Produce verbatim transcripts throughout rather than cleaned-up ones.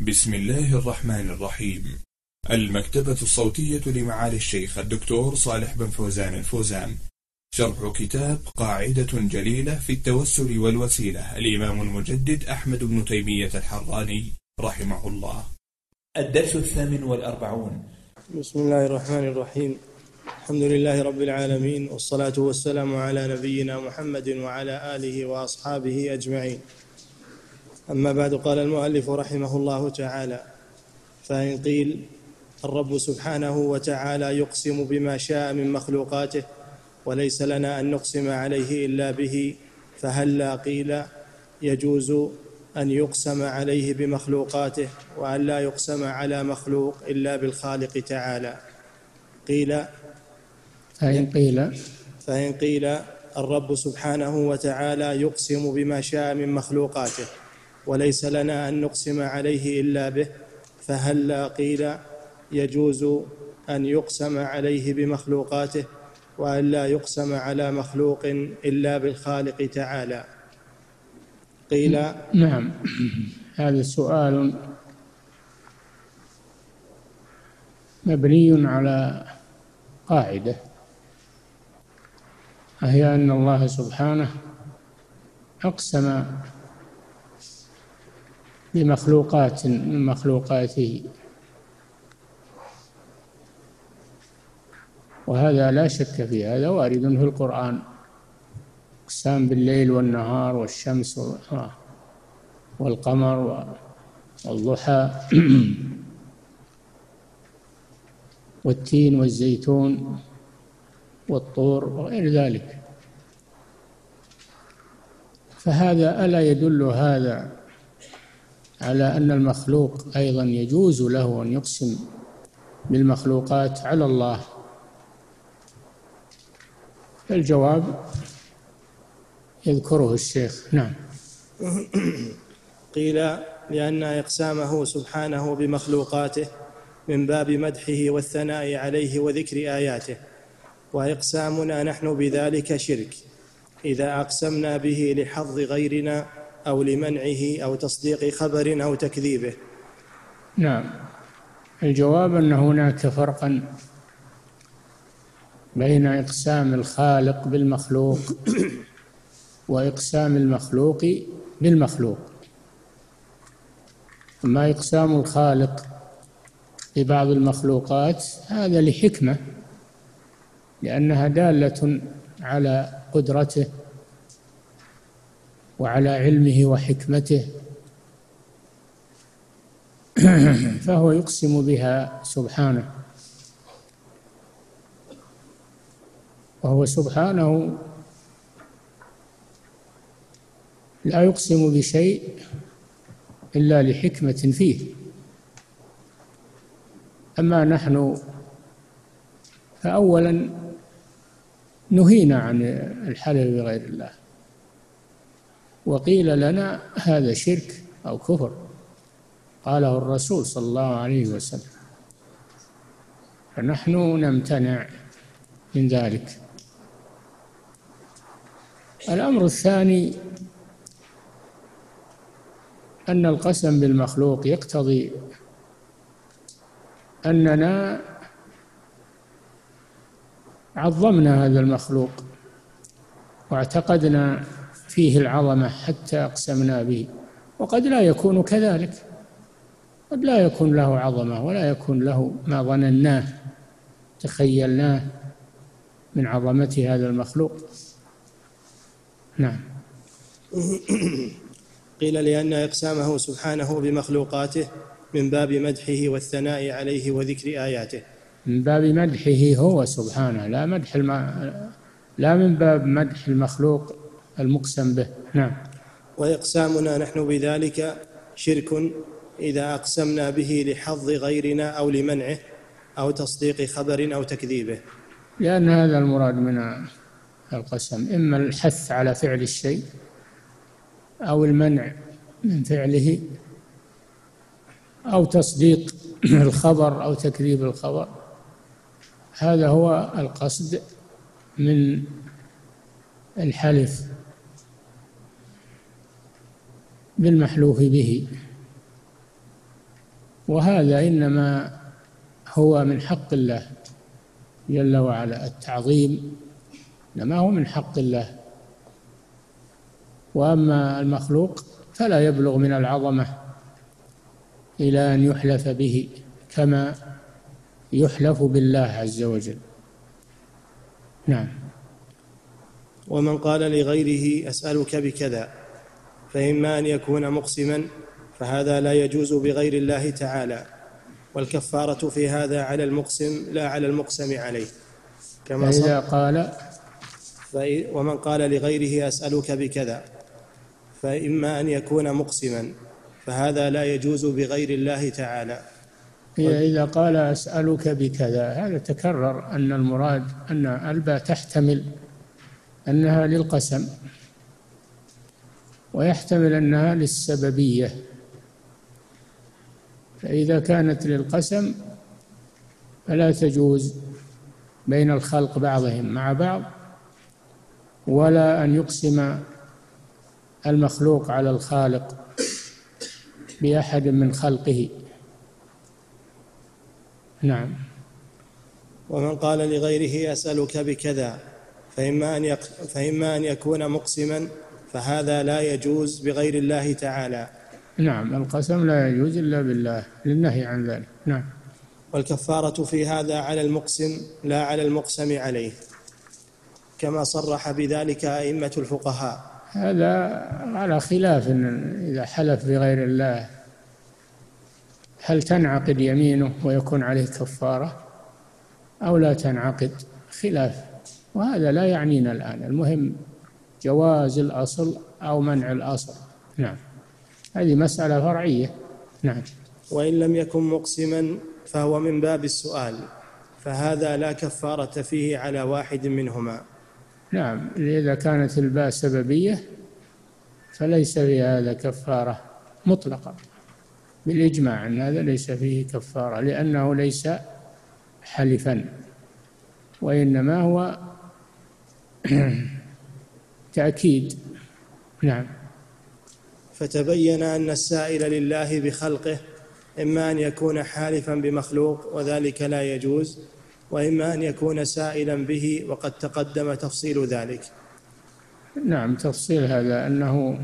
بسم الله الرحمن الرحيم. المكتبة الصوتية لمعالي الشيخ الدكتور صالح بن فوزان الفوزان، شرح كتاب قاعدة جليلة في التوسل والوسيلة، الإمام المجدد أحمد بن تيمية الحراني رحمه الله. الدرس الثامن والأربعون. بسم الله الرحمن الرحيم. الحمد لله رب العالمين، والصلاة والسلام على نبينا محمد وعلى آله وأصحابه أجمعين. أما بعد، قال المؤلف رحمه الله تعالى: فإن قيل الرب سبحانه وتعالى يقسم بما شاء من مخلوقاته وليس لنا أن نقسم عليه إلا به، فهلا قيل يجوز أن يقسم عليه بمخلوقاته وأن لا يقسم على مخلوق إلا بالخالق تعالى. قيل فإن قيل فإن قيل الرب سبحانه وتعالى يقسم بما شاء من مخلوقاته وليس لنا أن نقسم عليه إلا به، فهلا قيل يجوز أن يقسم عليه بمخلوقاته وأن لا يقسم على مخلوق إلا بالخالق تعالى. قيل نعم. هذا سؤال مبني على قاعدة، وهي أن الله سبحانه أقسم بمخلوقات من مخلوقاته، وهذا لا شك فيه، هذا وارد في القرآن، أقسام بالليل والنهار والشمس والقمر والضحى والتين والزيتون والطور وغير ذلك. فهذا ألا يدل هذا على أن المخلوق أيضا يجوز له أن يقسم بالمخلوقات على الله؟ الجواب يذكره الشيخ. نعم. قيل لأن إقسامه سبحانه بمخلوقاته من باب مدحه والثناء عليه وذكر آياته، وإقسامنا نحن بذلك شرك إذا أقسمنا به لحظ غيرنا أو لمنعه أو تصديق خبر أو تكذيبه. نعم. الجواب أن هناك فرقا بين إقسام الخالق بالمخلوق وإقسام المخلوق بالمخلوق. أما إقسام الخالق ببعض المخلوقات هذا لحكمة، لأنها دالة على قدرته وعلى علمه وحكمته، فهو يقسم بها سبحانه، وهو سبحانه لا يقسم بشيء إلا لحكمة فيه. أما نحن فأولا نهينا عن الحلف بغير الله، وقيل لنا هذا شرك أو كفر، قاله الرسول صلى الله عليه وسلم، فنحن نمتنع من ذلك. الأمر الثاني أن القسم بالمخلوق يقتضي أننا عظمنا هذا المخلوق واعتقدنا فيه العظمة حتى أقسمنا به، وقد لا يكون كذلك، قد لا يكون له عظمة ولا يكون له ما ظنناه تخيلناه من عظمة هذا المخلوق. نعم. قيل لأن إقسامه سبحانه بمخلوقاته من باب مدحه والثناء عليه وذكر آياته. من باب مدحه هو سبحانه، لا مدح الم... لا من باب مدح المخلوق المقسم به. نعم. وإقسامنا نحن بذلك شرك إذا أقسمنا به لحظ غيرنا أو لمنعه أو تصديق خبر أو تكذيبه، لأن هذا المراد من القسم، إما الحث على فعل الشيء أو المنع من فعله أو تصديق الخبر أو تكذيب الخبر. هذا هو القصد من الحلف بالمحلوف به. وهذا إنما هو من حق الله جل وعلا، التعظيم إنما هو من حق الله. وأما المخلوق فلا يبلغ من العظمة إلى أن يحلف به كما يحلف بالله عز وجل. نعم. ومن قال لغيره أسألك بكذا، فإما أن يكون مقسما فهذا لا يجوز بغير الله تعالى، والكفارة في هذا على المقسم لا على المقسم عليه. كما فإذا قال ومن قال لغيره أسألك بكذا، فإما أن يكون مقسما فهذا لا يجوز بغير الله تعالى. إذا قال أسألك بكذا، هذا تكرر أن المراد أن الباء تحتمل أنها للقسم، ويحتمل أنها للسببية. فإذا كانت للقسم فلا تجوز بين الخلق بعضهم مع بعض، ولا أن يقسم المخلوق على الخالق بأحد من خلقه. نعم. ومن قال لغيره أسألك بكذا، فإما أن, يق... فإما أن يكون مقسما فهذا لا يجوز بغير الله تعالى. نعم، القسم لا يجوز إلا بالله للنهي عن ذلك. نعم. والكفارة في هذا على المقسم لا على المقسم عليه، كما صرح بذلك أئمة الفقهاء. هذا على خلاف، إن إذا حلف بغير الله هل تنعقد يمينه ويكون عليه كفارة أو لا تنعقد، خلاف، وهذا لا يعنينا الآن. المهم جواز الأصل أو منع الأصل. نعم، هذه مسألة فرعية. نعم. وإن لم يكن مقسما فهو من باب السؤال، فهذا لا كفارة فيه على واحد منهما. نعم، إذا كانت الباء سببية فليس في هذا كفارة مطلقة بالإجماع، أن هذا ليس فيه كفارة، لأنه ليس حلفا، وإنما هو تأكيد. نعم. فتبين أن السائل لله بخلقه إما أن يكون حالفا بمخلوق وذلك لا يجوز، وإما أن يكون سائلا به، وقد تقدم تفصيل ذلك. نعم، تفصيل هذا أنه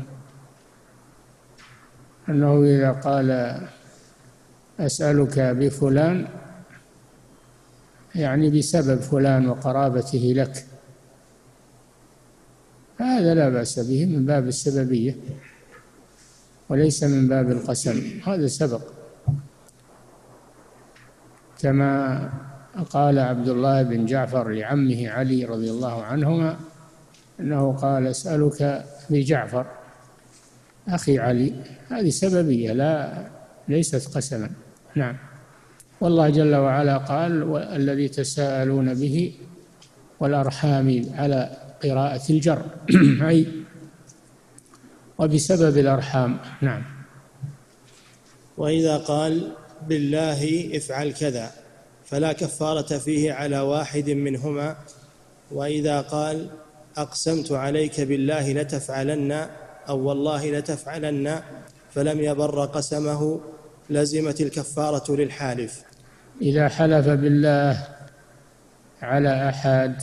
أنه إذا قال أسألك بفلان يعني بسبب فلان وقرابته لك، هذا لا بأس به من باب السببية وليس من باب القسم، هذا سبق. كما قال عبد الله بن جعفر لعمه علي رضي الله عنهما أنه قال أسألك بجعفر أخي علي، هذه سببية لا ليست قسما. نعم. والله جل وعلا قال الذي تساءلون به والأرحام على قراءة الجر أي وبسبب الأرحام. نعم. وإذا قال بالله افعل كذا فلا كفارة فيه على واحد منهما، وإذا قال أقسمت عليك بالله لتفعلن أو والله لتفعلن فلم يبر قسمه لزمت الكفارة للحالف. إذا حلف بالله على أحد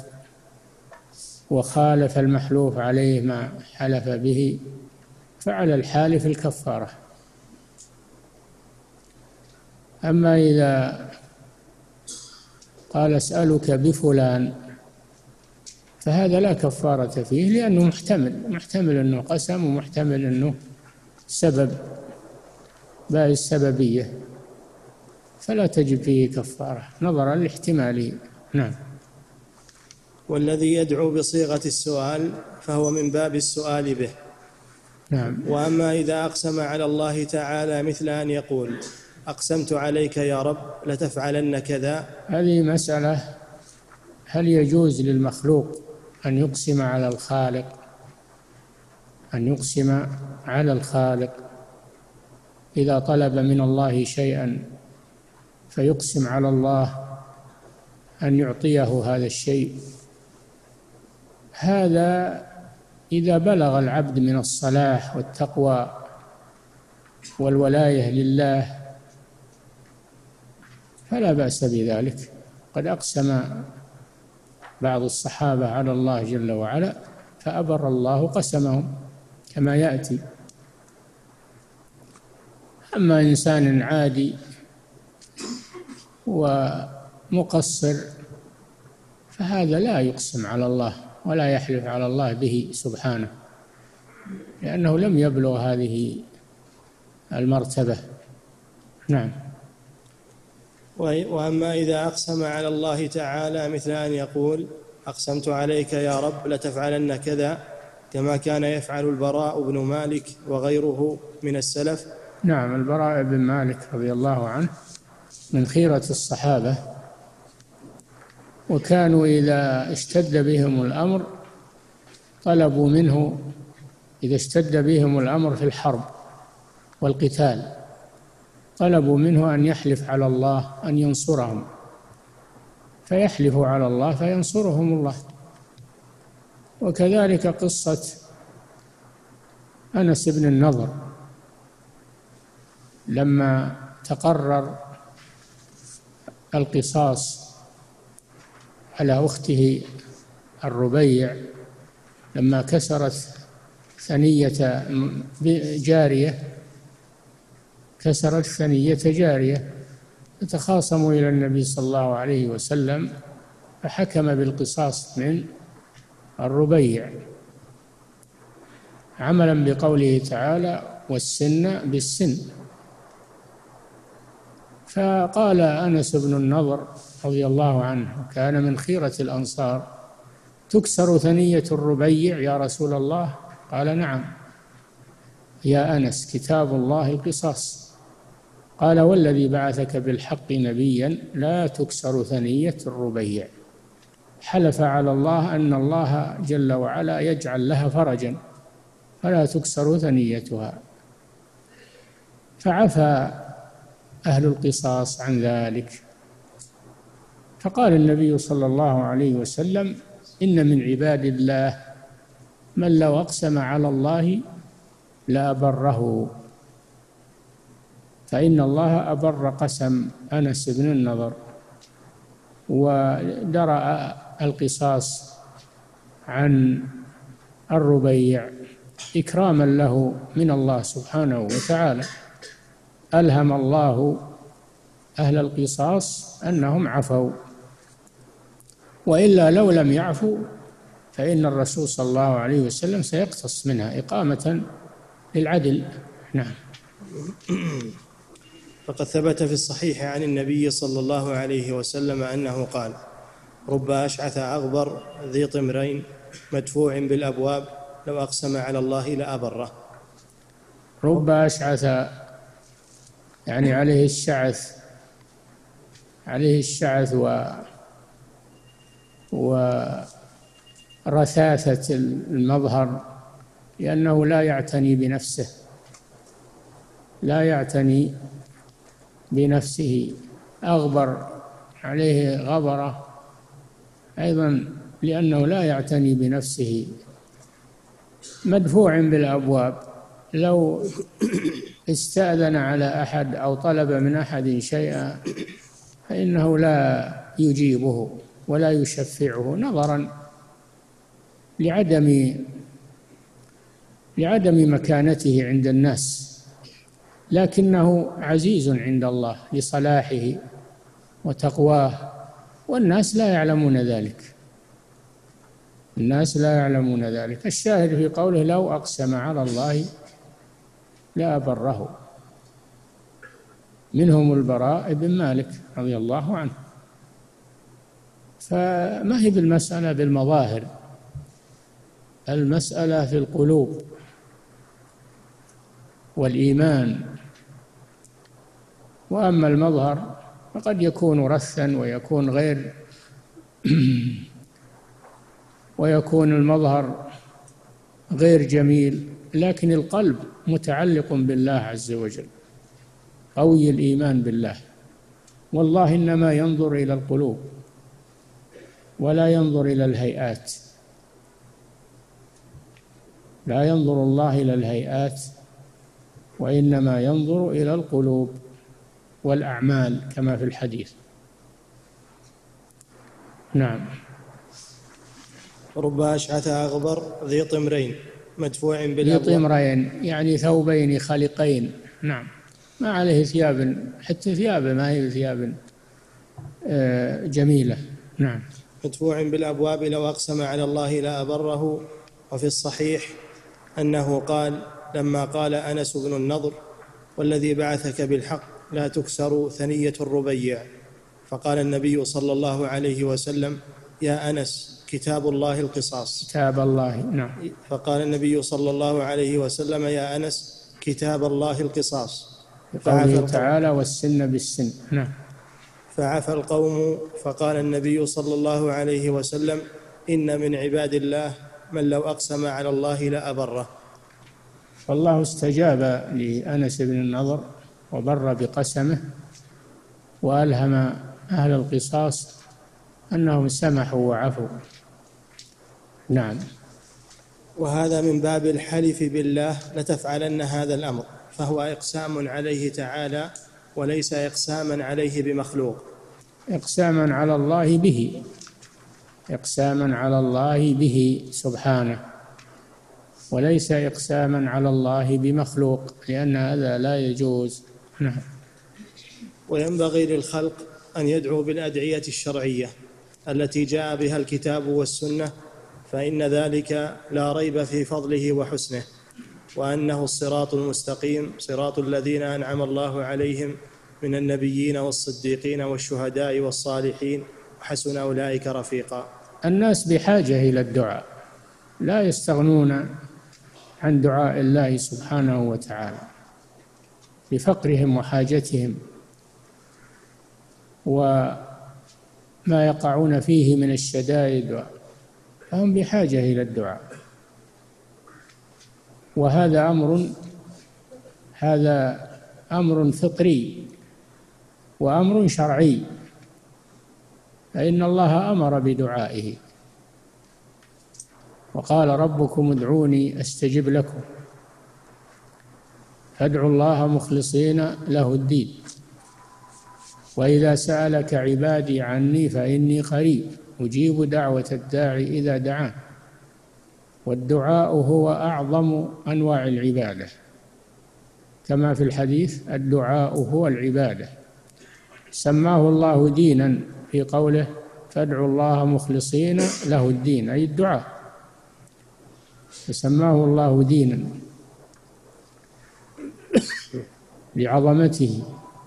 وخالف المحلوف عليه ما حلف به فعلى الحالف الكفارة. أما إذا قال أسألك بفلان فهذا لا كفارة فيه، لأنه محتمل محتمل أنه قسم ومحتمل أنه سبب باء السببية، فلا تجب فيه كفارة نظرا لاحتماله. نعم. والذي يدعو بصيغة السؤال فهو من باب السؤال به. نعم. وأما إذا أقسم على الله تعالى مثل أن يقول أقسمت عليك يا رب لتفعلن كذا، هذه مسألة هل يجوز للمخلوق أن يقسم على الخالق أن يقسم على الخالق إذا طلب من الله شيئا فيقسم على الله أن يعطيه هذا الشيء؟ هذا إذا بلغ العبد من الصلاح والتقوى والولاية لله فلا بأس بذلك. قد أقسم بعض الصحابة على الله جل وعلا فأبر الله قسمهم كما يأتي. أما إنسان عادي ومقصر فهذا لا يقسم على الله ولا يحلف على الله به سبحانه، لأنه لم يبلغ هذه المرتبة. نعم. وأما إذا أقسم على الله تعالى مثل أن يقول أقسمت عليك يا رب لتفعلن كذا، كما كان يفعل البراء بن مالك وغيره من السلف. نعم، البراء بن مالك رضي الله عنه من خيرة الصحابة، وكانوا إذا اشتد بهم الأمر طلبوا منه، إذا اشتد بهم الأمر في الحرب والقتال طلبوا منه أن يحلف على الله أن ينصرهم، فيحلف على الله فينصرهم الله. وكذلك قصة أنس بن النضر لما تقرر القصاص على أخته الربيع لما كسرت ثنية جارية كسرت ثنية جارية فتخاصموا إلى النبي صلى الله عليه وسلم فحكم بالقصاص من الربيع عملا بقوله تعالى والسن بالسن. فقال أنس بن النضر رضي الله عنه كان من خيرة الأنصار تكسر ثنية الربيع يا رسول الله؟ قال نعم يا أنس كتاب الله القصاص. قال والذي بعثك بالحق نبيا لا تكسر ثنية الربيع. حلف على الله أن الله جل وعلا يجعل لها فرجا فلا تكسر ثنيتها، فعفى أهل القصاص عن ذلك. فقال النبي صلى الله عليه وسلم إن من عباد الله من لو أقسم على الله لأبره، فإن الله أبر قسم أنس بن النضر ودرأ القصاص عن الربيع إكراما له من الله سبحانه وتعالى. ألهم الله أهل القصاص أنهم عفوا، وإلا لو لم يعفوا فإن الرسول صلى الله عليه وسلم سيقتص منها إقامة للعدل. نعم. فقد ثبت في الصحيح عن النبي صلى الله عليه وسلم أنه قال رب أشعث أغبر ذي طمرين مدفوع بالأبواب لو أقسم على الله لأبره. رب أشعث يعني عليه الشعث عليه الشعث و ورثاثة المظهر، لأنه لا يعتني بنفسه لا يعتني بنفسه أغبر عليه غبرة أيضا لأنه لا يعتني بنفسه. مدفوع بالأبواب، لو استأذن على أحد أو طلب من أحد شيئا فإنه لا يجيبه ولا يشفعه نظرا لعدم لعدم مكانته عند الناس، لكنه عزيز عند الله لصلاحه وتقواه، والناس لا يعلمون ذلك الناس لا يعلمون ذلك. الشاهد في قوله لو أقسم على الله لأبره، منهم البراء بن مالك رضي الله عنه. فما هي بالمسألة بالمظاهر، المسألة في القلوب والإيمان. وأما المظهر فقد يكون رثا ويكون غير ويكون المظهر غير جميل، لكن القلب متعلق بالله عز وجل قوي الإيمان بالله. والله إنما ينظر إلى القلوب ولا ينظر إلى الهيئات، لا ينظر الله إلى الهيئات وإنما ينظر إلى القلوب. والأعمال كما في الحديث. نعم. رب أشعث أغبر ذي طمرين مدفوع ذي بالأبواب. طمرين يعني ثوبين خلقين. نعم. ما عليه ثياب، حتى ثيابه ما هي ثياب جميلة. نعم. مدفوع بالأبواب لو أقسم على الله لأبره. وفي الصحيح أنه قال لما قال أنس بن النضر والذي بعثك بالحق لا تكسر ثنية الربيع، فقال النبي صلى الله عليه وسلم يا أنس كتاب الله القصاص. كتاب الله. نعم. فقال النبي صلى الله عليه وسلم يا أنس كتاب الله القصاص. قوله تعالى والسن بالسن. نعم. فعفى القوم فقال النبي صلى الله عليه وسلم إن من عباد الله من لو أقسم على الله لأبره. فالله استجاب لأنس بن النضر وبر بقسمه، وألهم أهل القصاص أنهم سمحوا وعفوا. نعم. وهذا من باب الحلف بالله لتفعلن هذا الأمر، فهو إقسام عليه تعالى وليس إقساما عليه بمخلوق. إقساما على الله به، إقساما على الله به سبحانه، وليس إقساما على الله بمخلوق، لأن هذا لا يجوز. نعم. وينبغي للخلق أن يدعوا بالأدعية الشرعية التي جاء بها الكتاب والسنة، فإن ذلك لا ريب في فضله وحسنه، وأنه الصراط المستقيم صراط الذين أنعم الله عليهم من النبيين والصديقين والشهداء والصالحين وحسن أولئك رفيقا. الناس بحاجة إلى الدعاء، لا يستغنون عن دعاء الله سبحانه وتعالى بفقرهم وحاجتهم وما يقعون فيه من الشدائد، فهم بحاجة إلى الدعاء. وهذا أمر هذا أمر فطري وأمر شرعي، فإن الله أمر بدعائه وقال ربكم ادعوني أستجب لكم، فادعوا الله مخلصين له الدين، وإذا سألك عبادي عني فإني قريب أجيب دعوة الداعي إذا دعان، والدعاء هو أعظم أنواع العبادة، كما في الحديث الدعاء هو العبادة. سماه الله دينا في قوله فادعوا الله مخلصين له الدين، أي الدعاء، فسماه الله دينا لعظمته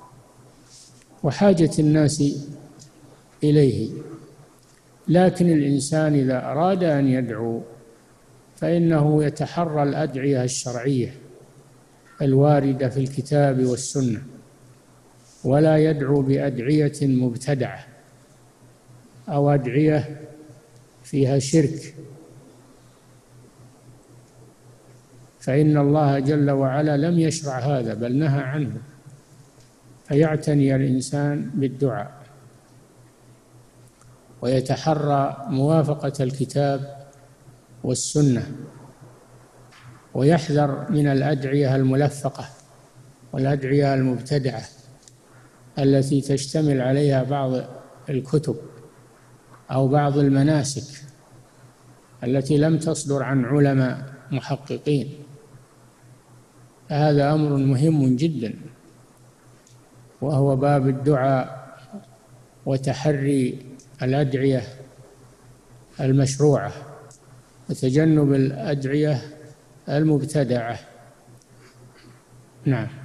وحاجة الناس إليه. لكن الإنسان إذا أراد أن يدعو فإنه يتحرى الأدعية الشرعية الواردة في الكتاب والسنة، ولا يدعو بأدعية مبتدعة أو أدعية فيها شرك، فإن الله جل وعلا لم يشرع هذا بل نهى عنه. فيعتني الإنسان بالدعاء ويتحرى موافقة الكتاب والسنة، ويحذر من الأدعية الملفقة والأدعية المبتدعة التي تشتمل عليها بعض الكتب أو بعض المناسك التي لم تصدر عن علماء محققين. فهذا أمر مهم جدا، وهو باب الدعاء وتحري الأدعية المشروعة وتجنب الأدعية المبتدعة. نعم.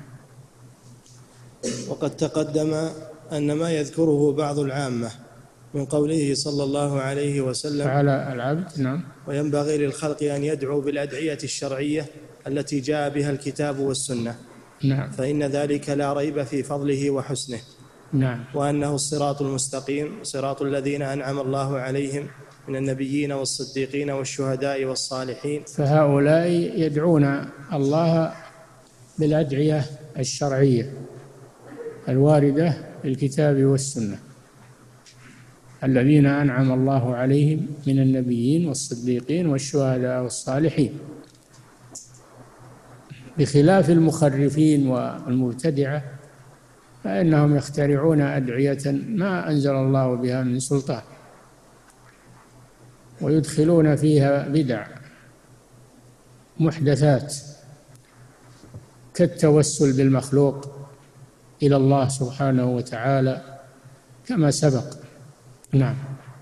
وقد تقدم أن ما يذكره بعض العامة من قوله صلى الله عليه وسلم على العبد. نعم. وينبغي للخلق أن يدعوا بالأدعية الشرعية التي جاء بها الكتاب والسنة. نعم. فإن ذلك لا ريب في فضله وحسنه. نعم. وأنه الصراط المستقيم صراط الذين أنعم الله عليهم من النبيين والصديقين والشهداء والصالحين. فهؤلاء يدعون الله بالأدعية الشرعية الواردة في الكتاب والسنة، الذين أنعم الله عليهم من النبيين والصديقين والشهداء والصالحين، بخلاف المخرفين والمبتدعة فإنهم يخترعون أدعية ما أنزل الله بها من سلطان، ويدخلون فيها بدع محدثات كالتوسل بالمخلوق إلى الله سبحانه وتعالى كما سبق. نعم.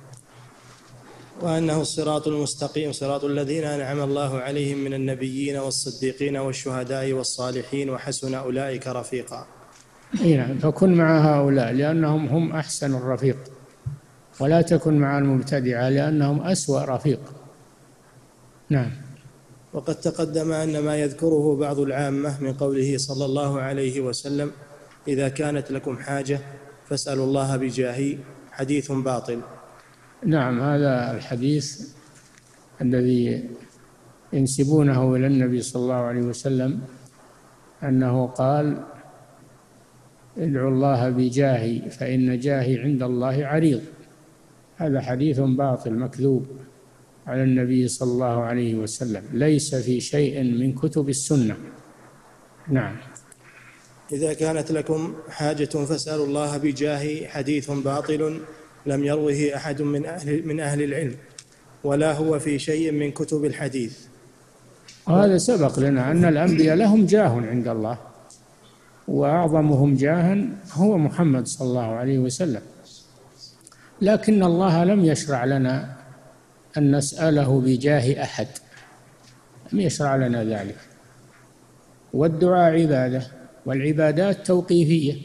وأنه الصراط المستقيم صراط الذين أنعم الله عليهم من النبيين والصديقين والشهداء والصالحين وحسن أولئك رفيقا. نعم، فكن مع هؤلاء لأنهم هم أحسن الرفيق، ولا تكن مع المبتدعة لأنهم أسوأ رفيق. نعم. وقد تقدم أن ما يذكره بعض العامة من قوله صلى الله عليه وسلم إذا كانت لكم حاجة فاسألوا الله بجاهي حديث باطل. نعم، هذا الحديث الذي ينسبونه إلى النبي صلى الله عليه وسلم أنه قال ادعوا الله بجاهي فإن جاهي عند الله عريض، هذا حديث باطل مكذوب على النبي صلى الله عليه وسلم، ليس في شيء من كتب السنة. نعم. إذا كانت لكم حاجة فاسألوا الله بجاهي حديث باطل لم يروه أحد من أهل, من أهل العلم ولا هو في شيء من كتب الحديث. وهذا سبق لنا أن الأنبياء لهم جاه عند الله، وأعظمهم جاها هو محمد صلى الله عليه وسلم، لكن الله لم يشرع لنا أن نسأله بجاه أحد، لم يشرع لنا ذلك. والدعاء عبادة، والعبادات توقيفية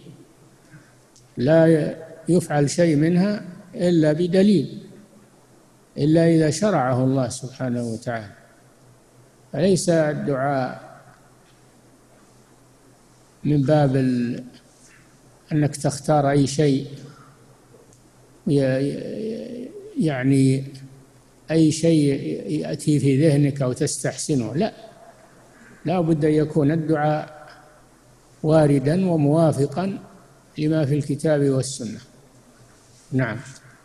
لا يفعل شيء منها إلا بدليل، إلا إذا شرعه الله سبحانه وتعالى. فليس الدعاء من باب أنك تختار أي شيء، يعني أي شيء يأتي في ذهنك أو تستحسنه، لا، لا بد أن يكون الدعاء واردا وموافقا لما في الكتاب والسنة. نعم.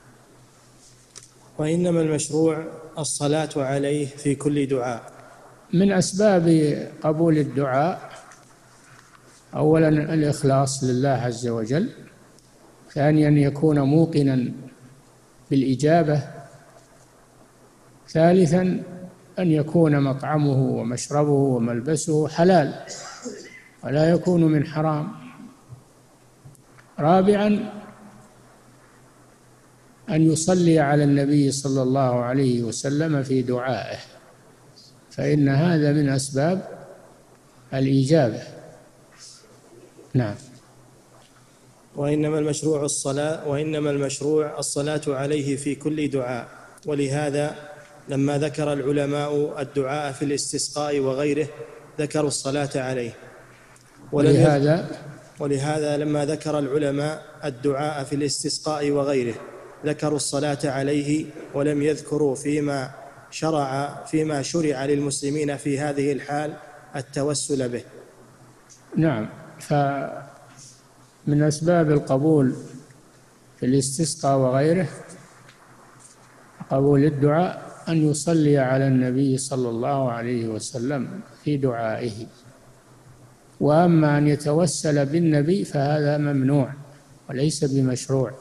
وإنما المشروع الصلاة عليه في كل دعاء. من أسباب قبول الدعاء أولا الإخلاص لله عز وجل، ثانيا يكون موقنا بالإجابة، ثالثا أن يكون مطعمه ومشربه وملبسه حلال ولا يكون من حرام، رابعا أن يصلي على النبي صلى الله عليه وسلم في دعائه، فإن هذا من أسباب الإجابة. نعم. وإنما المشروع الصلاة وإنما المشروع الصلاة عليه في كل دعاء. ولهذا لما ذكر العلماء الدعاء في الاستسقاء وغيره ذكروا الصلاة عليه. ولهذا ولهذا لما ذكر العلماء الدعاء في الاستسقاء وغيره ذكروا الصلاة عليه ولم يذكروا فيما شرع فيما شرع للمسلمين في هذه الحال التوسل به. نعم. فمن أسباب القبول في الاستسقاء وغيره قبول الدعاء أن يصلي على النبي صلى الله عليه وسلم في دعائه. وأما أن يتوسل بالنبي فهذا ممنوع وليس بمشروع.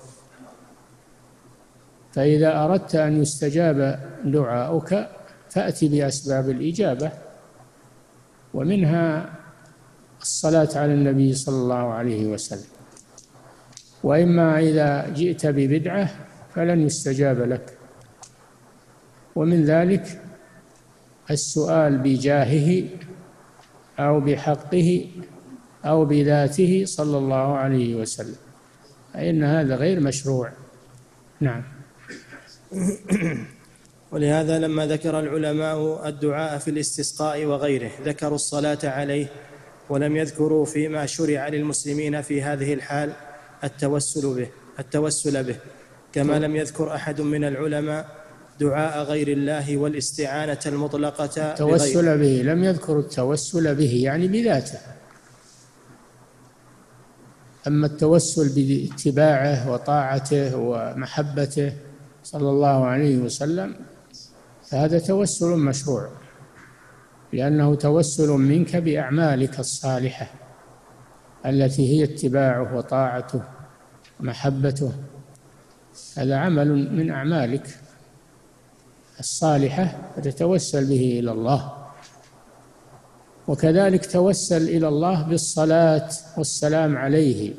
فإذا أردت أن يستجاب دعاؤك فأت بأسباب الإجابة، ومنها الصلاة على النبي صلى الله عليه وسلم. وإما إذا جئت ببدعة فلن يستجاب لك، ومن ذلك السؤال بجاهه أو بحقه أو بذاته صلى الله عليه وسلم، فإن هذا غير مشروع. نعم. ولهذا لما ذكر العلماء الدعاء في الاستسقاء وغيره ذكروا الصلاة عليه ولم يذكروا فيما شرع للمسلمين في هذه الحال التوسل به التوسل به كما لم يذكر أحد من العلماء دعاء غير الله والاستعانة المطلقة التوسل به، لم يذكر التوسل به يعني بذاته. أما التوسل باتباعه وطاعته ومحبته صلى الله عليه وسلم فهذا توسل مشروع، لأنه توسل منك بأعمالك الصالحة التي هي اتباعه وطاعته ومحبته، هذا عمل من أعمالك الصالحة فتتوسل به إلى الله. وكذلك توسل إلى الله بالصلاة والسلام عليه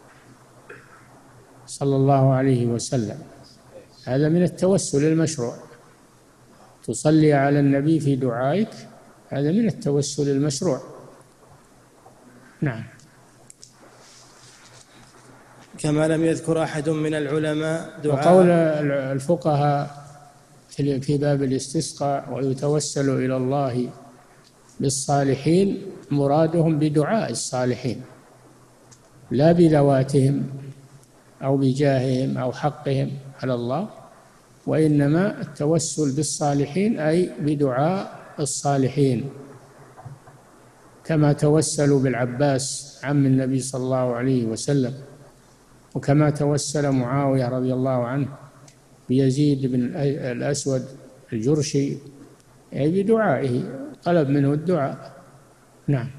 صلى الله عليه وسلم، هذا من التوسل المشروع. تصلي على النبي في دعائك، هذا من التوسل المشروع. نعم. كما لم يذكر أحد من العلماء دعاء. وقول الفقهاء في باب الاستسقاء ويتوسل إلى الله بالصالحين، مرادهم بدعاء الصالحين لا بذواتهم أو بجاههم أو حقهم على الله، وإنما التوسل بالصالحين أي بدعاء الصالحين، كما توسلوا بالعباس عم النبي صلى الله عليه وسلم، وكما توسل معاوية رضي الله عنه بيزيد بن الأسود الجرشي أي بدعائه، طلب منه الدعاء. نعم.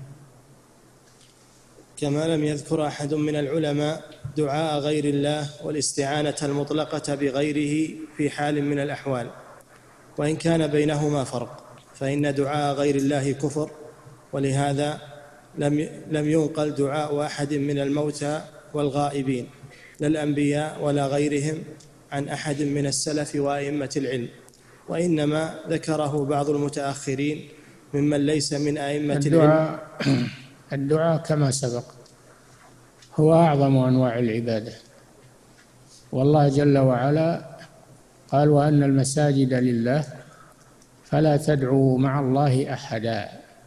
كما لم يذكر أحد من العلماء دعاء غير الله والاستعانة المطلقة بغيره في حال من الأحوال، وإن كان بينهما فرق، فإن دعاء غير الله كفر، ولهذا لم لم ينقل دعاء أحد من الموتى والغائبين لا الأنبياء ولا غيرهم عن أحد من السلف وأئمة العلم، وإنما ذكره بعض المتأخرين ممن ليس من أئمة الدعاء العلم. الدعاء كما سبق هو أعظم أنواع العبادة، والله جل وعلا قال: وأن المساجد لله فلا تدعوا مع الله أحدا،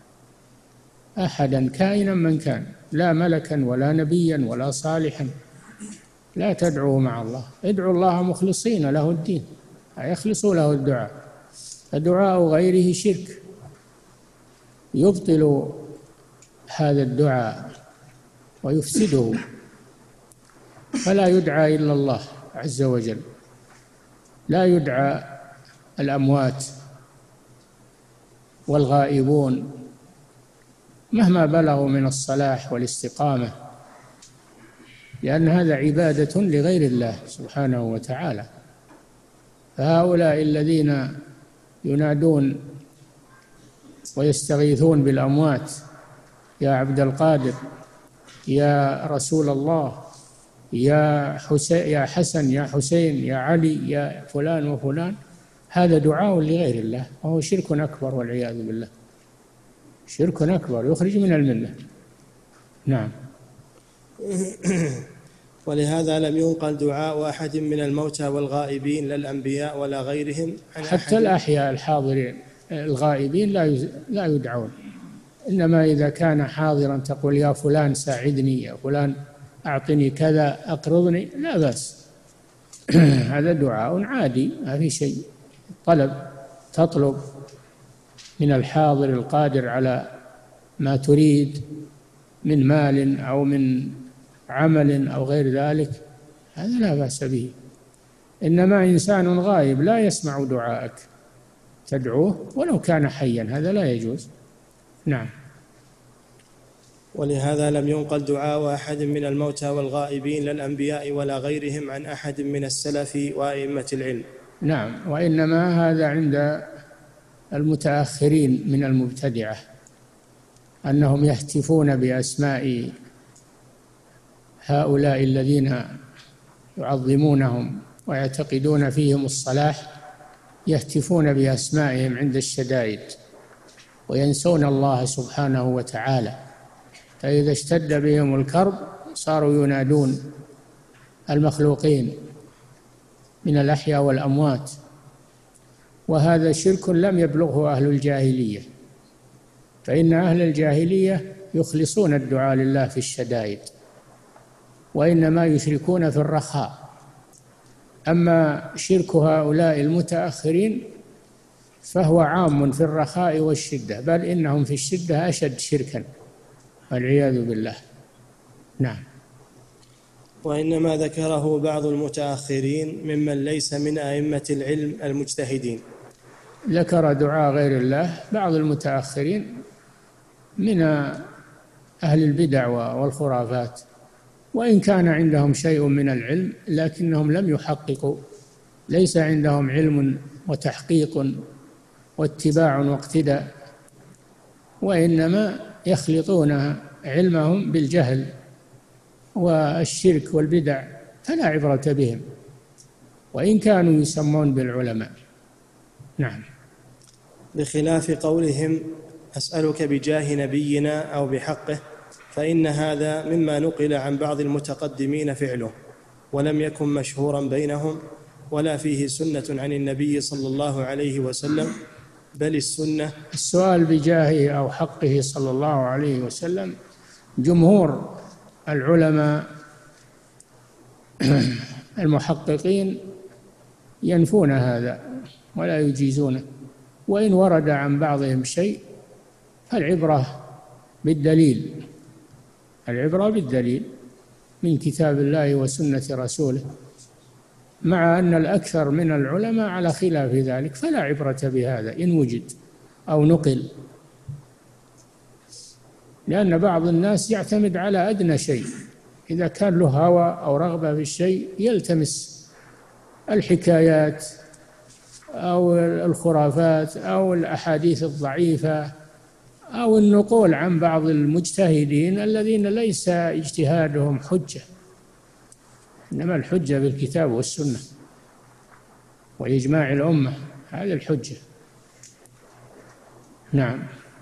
أحدا كائنا من كان، لا ملكا ولا نبيا ولا صالحا، لا تدعوا مع الله، ادعوا الله مخلصين له الدين، يخلصوا له الدعاء، فدعاء غيره شرك يبطل هذا الدعاء ويفسده، فلا يدعى إلا الله عز وجل، لا يدعى الأموات والغائبون مهما بلغوا من الصلاح والاستقامة، لأن هذا عبادة لغير الله سبحانه وتعالى. فهؤلاء الذين ينادون ويستغيثون بالأموات: يا عبد القادر، يا رسول الله، يا حسين، يا حسن، يا حسين، يا علي، يا فلان وفلان، هذا دعاء لغير الله، وهو شرك أكبر والعياذ بالله، شرك أكبر يخرج من الملة. نعم. ولهذا لم ينقل دعاء أحد من الموتى والغائبين لا الأنبياء ولا غيرهم عن أحد. حتى الأحياء الحاضرين الغائبين لا لا يدعون، إنما إذا كان حاضرا تقول: يا فلان ساعدني، يا فلان أعطني كذا، أقرضني، لا بأس. هذا دعاء عادي ما في شيء، طلب، تطلب من الحاضر القادر على ما تريد من مال أو من عمل أو غير ذلك، هذا لا بأس به. إنما إنسان غائب لا يسمع دعاءك تدعوه ولو كان حيا، هذا لا يجوز. نعم. ولهذا لم ينقل دعاء أحد من الموتى والغائبين لا الأنبياء ولا غيرهم عن أحد من السلف وأئمة العلم. نعم. وإنما هذا عند المتأخرين من المبتدعة، أنهم يهتفون بأسماء هؤلاء الذين يعظمونهم ويعتقدون فيهم الصلاح، يهتفون بأسمائهم عند الشدائد وينسون الله سبحانه وتعالى، فإذا اشتد بهم الكرب صاروا ينادون المخلوقين من الأحياء والأموات، وهذا شرك لم يبلغه أهل الجاهلية، فإن أهل الجاهلية يخلصون الدعاء لله في الشدائد، وإنما يشركون في الرخاء. أما شرك هؤلاء المتأخرين فهو عام في الرخاء والشدة، بل إنهم في الشدة أشد شركا والعياذ بالله. نعم. وإنما ذكره بعض المتأخرين ممن ليس من أئمة العلم المجتهدين. ذكر دعاء غير الله بعض المتأخرين من أهل البدع والخرافات، وإن كان عندهم شيء من العلم لكنهم لم يحققوا، ليس عندهم علم وتحقيق واتباع واقتداء، وإنما يخلطون علمهم بالجهل والشرك والبدع، فلا عبرة بهم وإن كانوا يسمون بالعلماء. نعم. بخلاف قولهم أسألك بجاه نبينا أو بحقه، فإن هذا مما نقل عن بعض المتقدمين فعله، ولم يكن مشهورا بينهم، ولا فيه سنة عن النبي صلى الله عليه وسلم، بل السنة. السؤال بجاهه أو حقه صلى الله عليه وسلم جمهور العلماء المحققين ينفون هذا ولا يجيزونه، وإن ورد عن بعضهم شيء فالعبرة بالدليل، العبرة بالدليل من كتاب الله وسنة رسوله، مع أن الأكثر من العلماء على خلاف ذلك، فلا عبرة بهذا إن وجد أو نقل، لأن بعض الناس يعتمد على أدنى شيء، إذا كان له هوى أو رغبة في الشيء يلتمس الحكايات أو الخرافات أو الأحاديث الضعيفة أو النقول عن بعض المجتهدين الذين ليس اجتهادهم حجة، إنما الحجة بالكتاب والسنة وإجماع الأمة، هذه الحجة. نعم.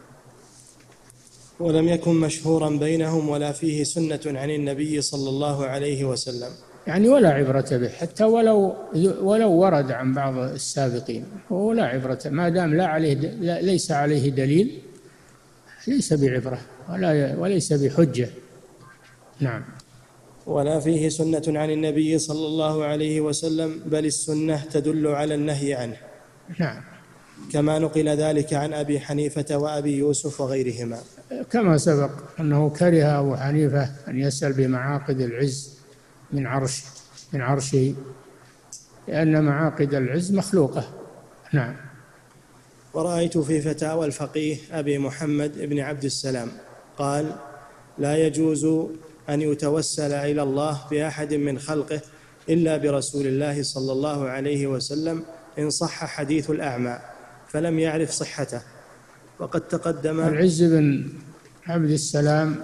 ولم يكن مشهورا بينهم ولا فيه سنة عن النبي صلى الله عليه وسلم، يعني ولا عبرة به، حتى ولو ولو ورد عن بعض السابقين ولا عبرة، ما دام لا عليه ليس عليه دليل ليس بعبرة ولا وليس بحجة. نعم. ولا فيه سنة عن النبي صلى الله عليه وسلم، بل السنة تدل على النهي عنه. نعم. كما نقل ذلك عن أبي حنيفة وأبي يوسف وغيرهما، كما سبق أنه كره أبو حنيفة أن يسأل بمعاقد العز من عرش من عرشه، لأن معاقد العز مخلوقة. نعم. ورأيت في فتاوى الفقيه أبي محمد بن عبد السلام قال: لا يجوز أن يتوسل إلى الله بأحد من خلقه إلا برسول الله صلى الله عليه وسلم إن صح حديث الأعمى، فلم يعرف صحته. وقد تقدم. العز بن عبد السلام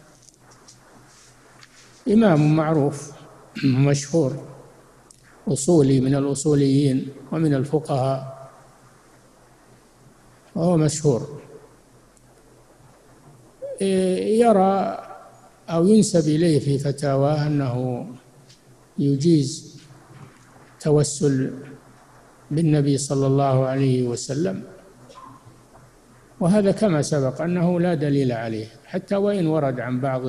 إمام معروف مشهور، أصولي من الأصوليين ومن الفقهاء، وهو مشهور، يرى أو ينسب إليه في فتاواه أنه يجيز توسل بالنبي صلى الله عليه وسلم، وهذا كما سبق أنه لا دليل عليه، حتى وإن ورد عن بعض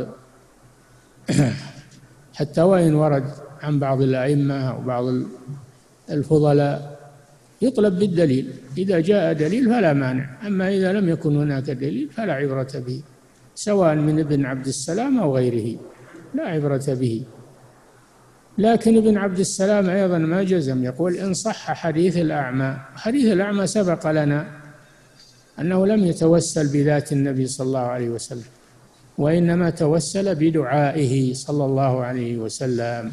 حتى وإن ورد عن بعض الأئمة أو بعض الفضلاء يطلب بالدليل، إذا جاء دليل فلا مانع، أما إذا لم يكن هناك دليل فلا عبرة به، سواء من ابن عبد السلام أو غيره لا عبرة به. لكن ابن عبد السلام أيضا ما جزم، يقول إن صح حديث الأعمى. حديث الأعمى سبق لنا أنه لم يتوسل بذات النبي صلى الله عليه وسلم، وإنما توسل بدعائه صلى الله عليه وسلم.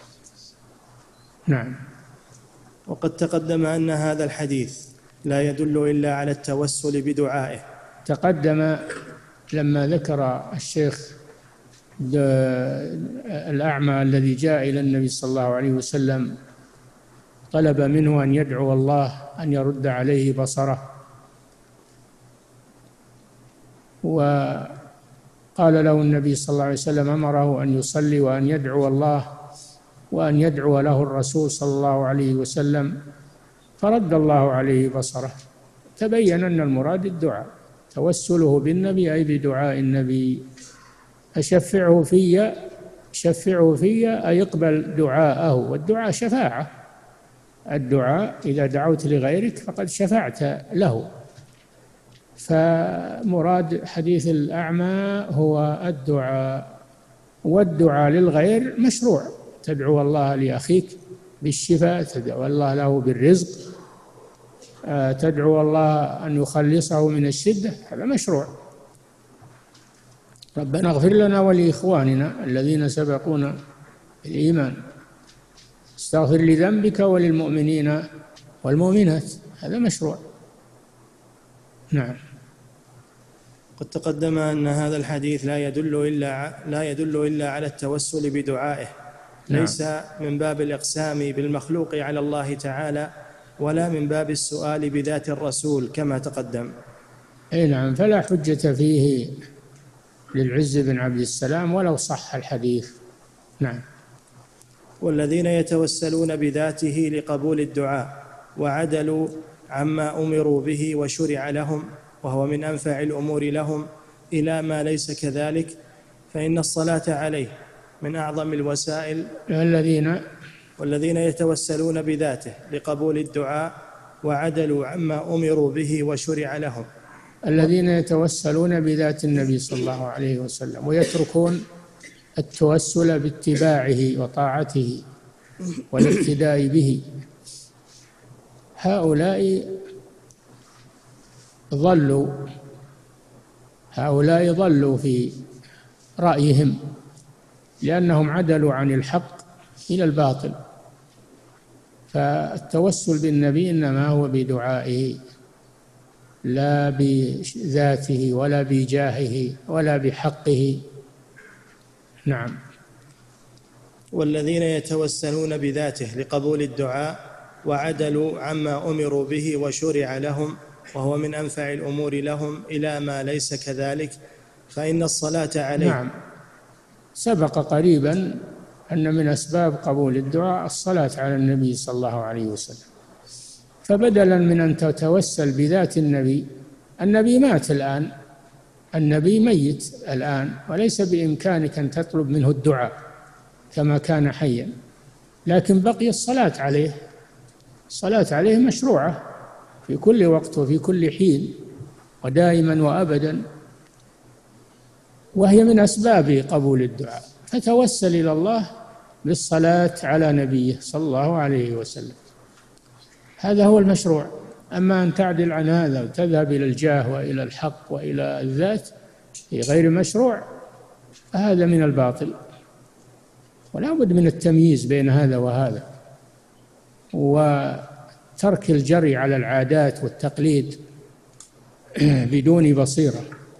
نعم. وقد تقدم أن هذا الحديث لا يدل إلا على التوسل بدعائه. تقدم لما ذكر الشيخ الأعمى الذي جاء إلى النبي صلى الله عليه وسلم طلب منه أن يدعو الله أن يرد عليه بصره، وقال له النبي صلى الله عليه وسلم أمره أن يصلي وأن يدعو الله وأن يدعو له الرسول صلى الله عليه وسلم، فرد الله عليه بصره. تبين أن المراد الدعاء، توسله بالنبي أي بدعاء النبي. أشفعه في شفعه في أي اقبل دعاءه، والدعاء شفاعة، الدعاء إذا دعوت لغيرك فقد شفعت له. فمراد حديث الأعمى هو الدعاء، والدعاء للغير مشروع، تدعو الله لأخيك بالشفاء، تدعو الله له بالرزق، تدعو الله أن يخلصه من الشدة، هذا مشروع. ربنا اغفر لنا ولإخواننا الذين سبقونا بالإيمان، استغفر لذنبك وللمؤمنين والمؤمنات، هذا مشروع. نعم. قد تقدم أن هذا الحديث لا يدل إلا لا يدل إلا على التوسل بدعائه، نعم. ليس من باب الإقسام بالمخلوق على الله تعالى ولا من باب السؤال بذات الرسول كما تقدم. أي نعم، فلا حجة فيه للعز بن عبد السلام ولو صح الحديث. نعم. والذين يتوسلون بذاته لقبول الدعاء وعدلوا عما أمروا به وشرع لهم وهو من أنفع الأمور لهم إلى ما ليس كذلك، فإن الصلاة عليه من أعظم الوسائل. الذين والذين يتوسلون بذاته لقبول الدعاء وعدلوا عما أمروا به وشرع لهم، الذين يتوسلون بذات النبي صلى الله عليه وسلم ويتركون التوسل باتباعه وطاعته والاقتداء به، هؤلاء ضلوا هؤلاء ضلوا في رأيهم، لأنهم عدلوا عن الحق إلى الباطل. فالتوسل بالنبي إنما هو بدعائه لا بذاته ولا بجاهه ولا بحقه. نعم. والذين يتوسلون بذاته لقبول الدعاء وعدلوا عما أمروا به وشرع لهم وهو من أنفع الأمور لهم إلى ما ليس كذلك، فإن الصلاة عليه. نعم. سبق قريبا أن من أسباب قبول الدعاء الصلاة على النبي صلى الله عليه وسلم، فبدلا من أن تتوسل بذات النبي، النبي مات الآن، النبي ميت الآن، وليس بإمكانك أن تطلب منه الدعاء كما كان حيا، لكن بقي الصلاة عليه. الصلاة عليه مشروعة في كل وقت وفي كل حين ودائما وأبدا، وهي من أسباب قبول الدعاء. فتوسل إلى الله بالصلاة على نبيه صلى الله عليه وسلم، هذا هو المشروع. أما أن تعدل عن هذا وتذهب إلى الجاه وإلى الحق وإلى الذات في غير مشروع، فهذا من الباطل. ولا بد من التمييز بين هذا وهذا، وترك الجري على العادات والتقليد بدون بصيرة.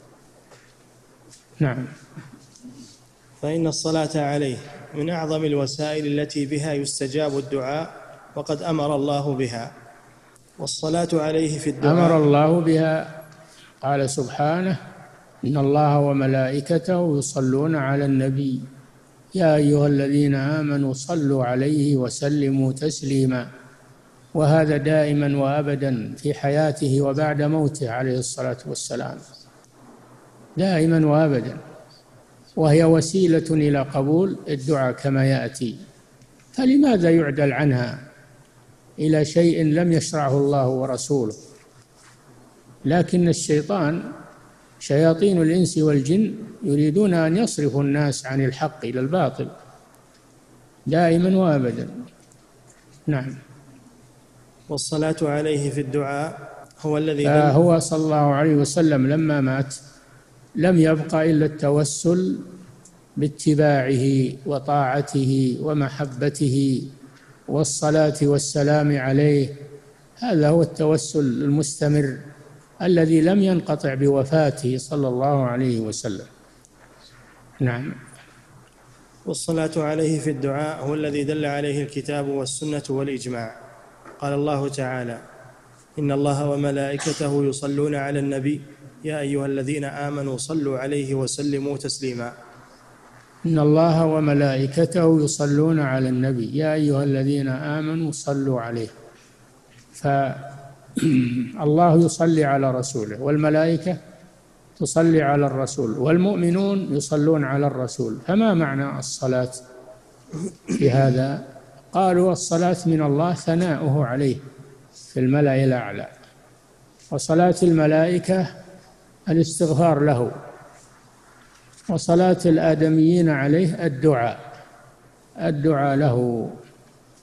نعم. فإن الصلاة عليه من أعظم الوسائل التي بها يستجاب الدعاء، وقد أمر الله بها. والصلاة عليه في الدعاء أمر الله بها، قال سبحانه: إن الله وملائكته يصلون على النبي يا أيها الذين آمنوا صلوا عليه وسلموا تسليما. وهذا دائما وأبدا في حياته وبعد موته عليه الصلاة والسلام، دائما وأبدا، وهي وسيلة إلى قبول الدعاء كما يأتي. فلماذا يعدل عنها إلى شيء لم يشرعه الله ورسوله؟ لكن الشيطان، شياطين الإنس والجن، يريدون أن يصرفوا الناس عن الحق إلى الباطل دائما وأبدا. نعم. والصلاة عليه في الدعاء هو الذي هو صلى الله عليه وسلم لما مات لم يبق إلا التوسل باتباعه وطاعته ومحبته والصلاة والسلام عليه. هذا هو التوسل المستمر الذي لم ينقطع بوفاته صلى الله عليه وسلم. نعم. والصلاة عليه في الدعاء هو الذي دل عليه الكتاب والسنة والإجماع. قال الله تعالى: إن الله وملائكته يصلون على النبي يا أيها الذين آمنوا صلوا عليه وسلموا تسليما. إن الله وملائكته يصلون على النبي يا أيها الذين آمنوا صلوا عليه. فالله يصلي على رسوله، والملائكة تصلي على الرسول، والمؤمنون يصلون على الرسول. فما معنى الصلاة في هذا؟ قالوا: الصلاة من الله ثناؤه عليه في الملأ الأعلى، وصلاة الملائكة الاستغفار له، وصلاة الآدميين عليه الدعاء الدعاء له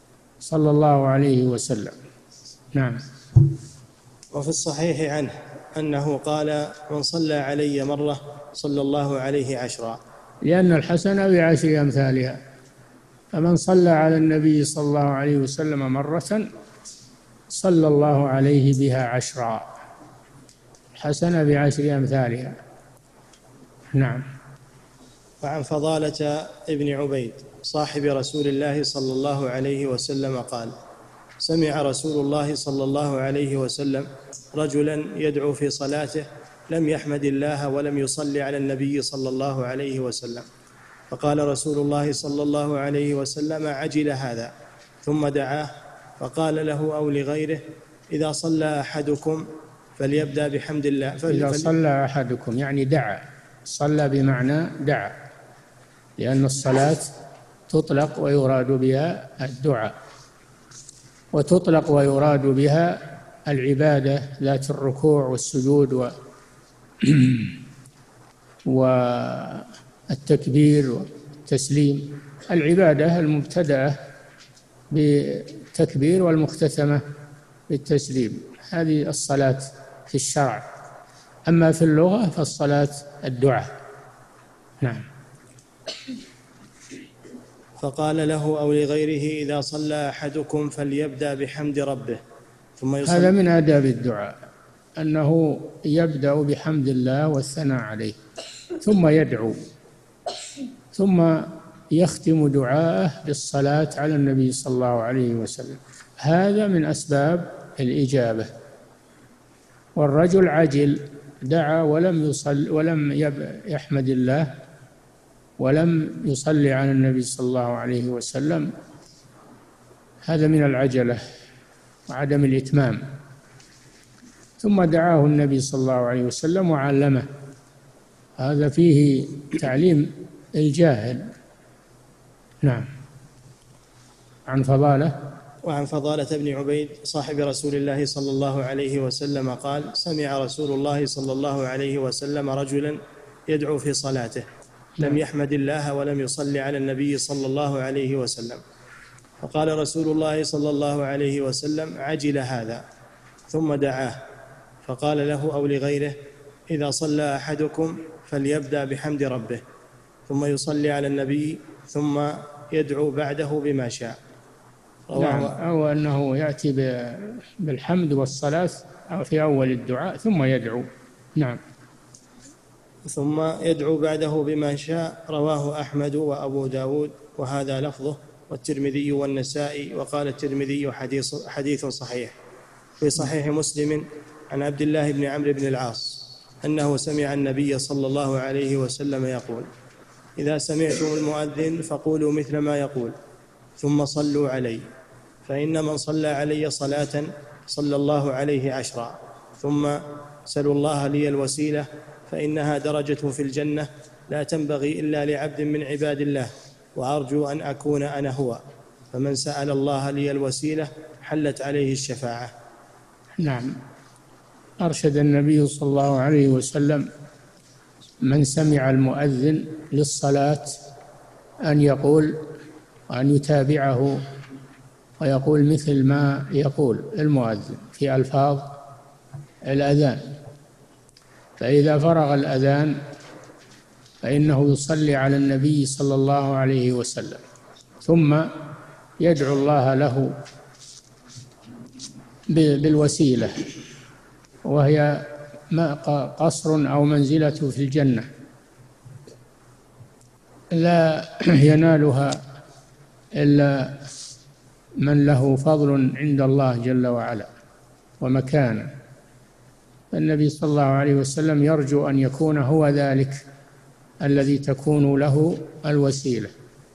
صلى الله عليه وسلم. نعم. وفي الصحيح عنه أنه قال: من صلى علي مرة صلى الله عليه عشرا. لأن الحسنة بعشر أمثالها، فمن صلى على النبي صلى الله عليه وسلم مرة صلى الله عليه بها عشرا، حسنة بعشر أمثالها. نعم. وعن فضالة ابن عبيد صاحب رسول الله صلى الله عليه وسلم قال: سمع رسول الله صلى الله عليه وسلم رجلا يدعو في صلاته لم يحمد الله ولم يصلي على النبي صلى الله عليه وسلم، فقال رسول الله صلى الله عليه وسلم: عجل هذا. ثم دعاه فقال له أو لغيره: إذا صلى أحدكم فليبدأ بحمد الله. إذا صلى أحدكم يعني دعا، صلى بمعنى دعا، لأن الصلاة تطلق ويراد بها الدعاء، وتطلق ويراد بها العبادة ذات الركوع والسجود و والتكبير والتسليم. العبادة المبتدأة بالتكبير والمختتمة بالتسليم، هذه الصلاة في الشرع. أما في اللغة فالصلاة الدعاء. نعم. فقال له أو لغيره: إذا صلى أحدكم فليبدأ بحمد ربه ثم يصلي. هذا من آداب الدعاء، أنه يبدأ بحمد الله والثناء عليه ثم يدعو، ثم يختم دعاءه بالصلاة على النبي صلى الله عليه وسلم. هذا من أسباب الإجابة. والرجل عجل، دعا ولم يصل ولم يحمد الله ولم يصلي على النبي صلى الله عليه وسلم، هذا من العجلة وعدم الإتمام. ثم دعاه النبي صلى الله عليه وسلم وعلمه، هذا فيه تعليم الجاهل. نعم. عن فضالة وعن فضالة بن عبيد صاحب رسول الله صلى الله عليه وسلم قال: سمع رسول الله صلى الله عليه وسلم رجلا يدعو في صلاته لم يحمد الله ولم يصلي على النبي صلى الله عليه وسلم، فقال رسول الله صلى الله عليه وسلم: عجل هذا. ثم دعاه فقال له أو لغيره: إذا صلى أحدكم فليبدأ بحمد ربه ثم يصلي على النبي ثم يدعو بعده بما شاء. نعم. أو أنه يأتي بالحمد والصلاة أو في أول الدعاء ثم يدعو. نعم. ثم يدعو بعده بما شاء. رواه أحمد وأبو داود وهذا لفظه، والترمذي والنسائي، وقال الترمذي حديث, حديث صحيح. في صحيح مسلم عن عبد الله بن عمرو بن العاص أنه سمع النبي صلى الله عليه وسلم يقول: إذا سمعتم المؤذن فقولوا مثل ما يقول ثم صلوا علي، فإن من صلى علي صلاة صلى الله عليه عشرا، ثم سلوا الله لي الوسيلة فإنها درجة في الجنة لا تنبغي إلا لعبد من عباد الله، وأرجو أن أكون أنا هو، فمن سأل الله لي الوسيلة حلت عليه الشفاعة. نعم. أرشد النبي صلى الله عليه وسلم من سمع المؤذن للصلاة أن يقول وأن يتابعه ويقول مثل ما يقول المؤذن في ألفاظ الأذان، فإذا فرغ الأذان فإنه يصلي على النبي صلى الله عليه وسلم ثم يدعو الله له بالوسيلة، وهي قصر أو منزلة في الجنة لا ينالها إلا من له فضل عند الله جل وعلا ومكانه. النبي صلى الله عليه وسلم يرجو أن يكون هو ذلك الذي تكون له الوسيلة.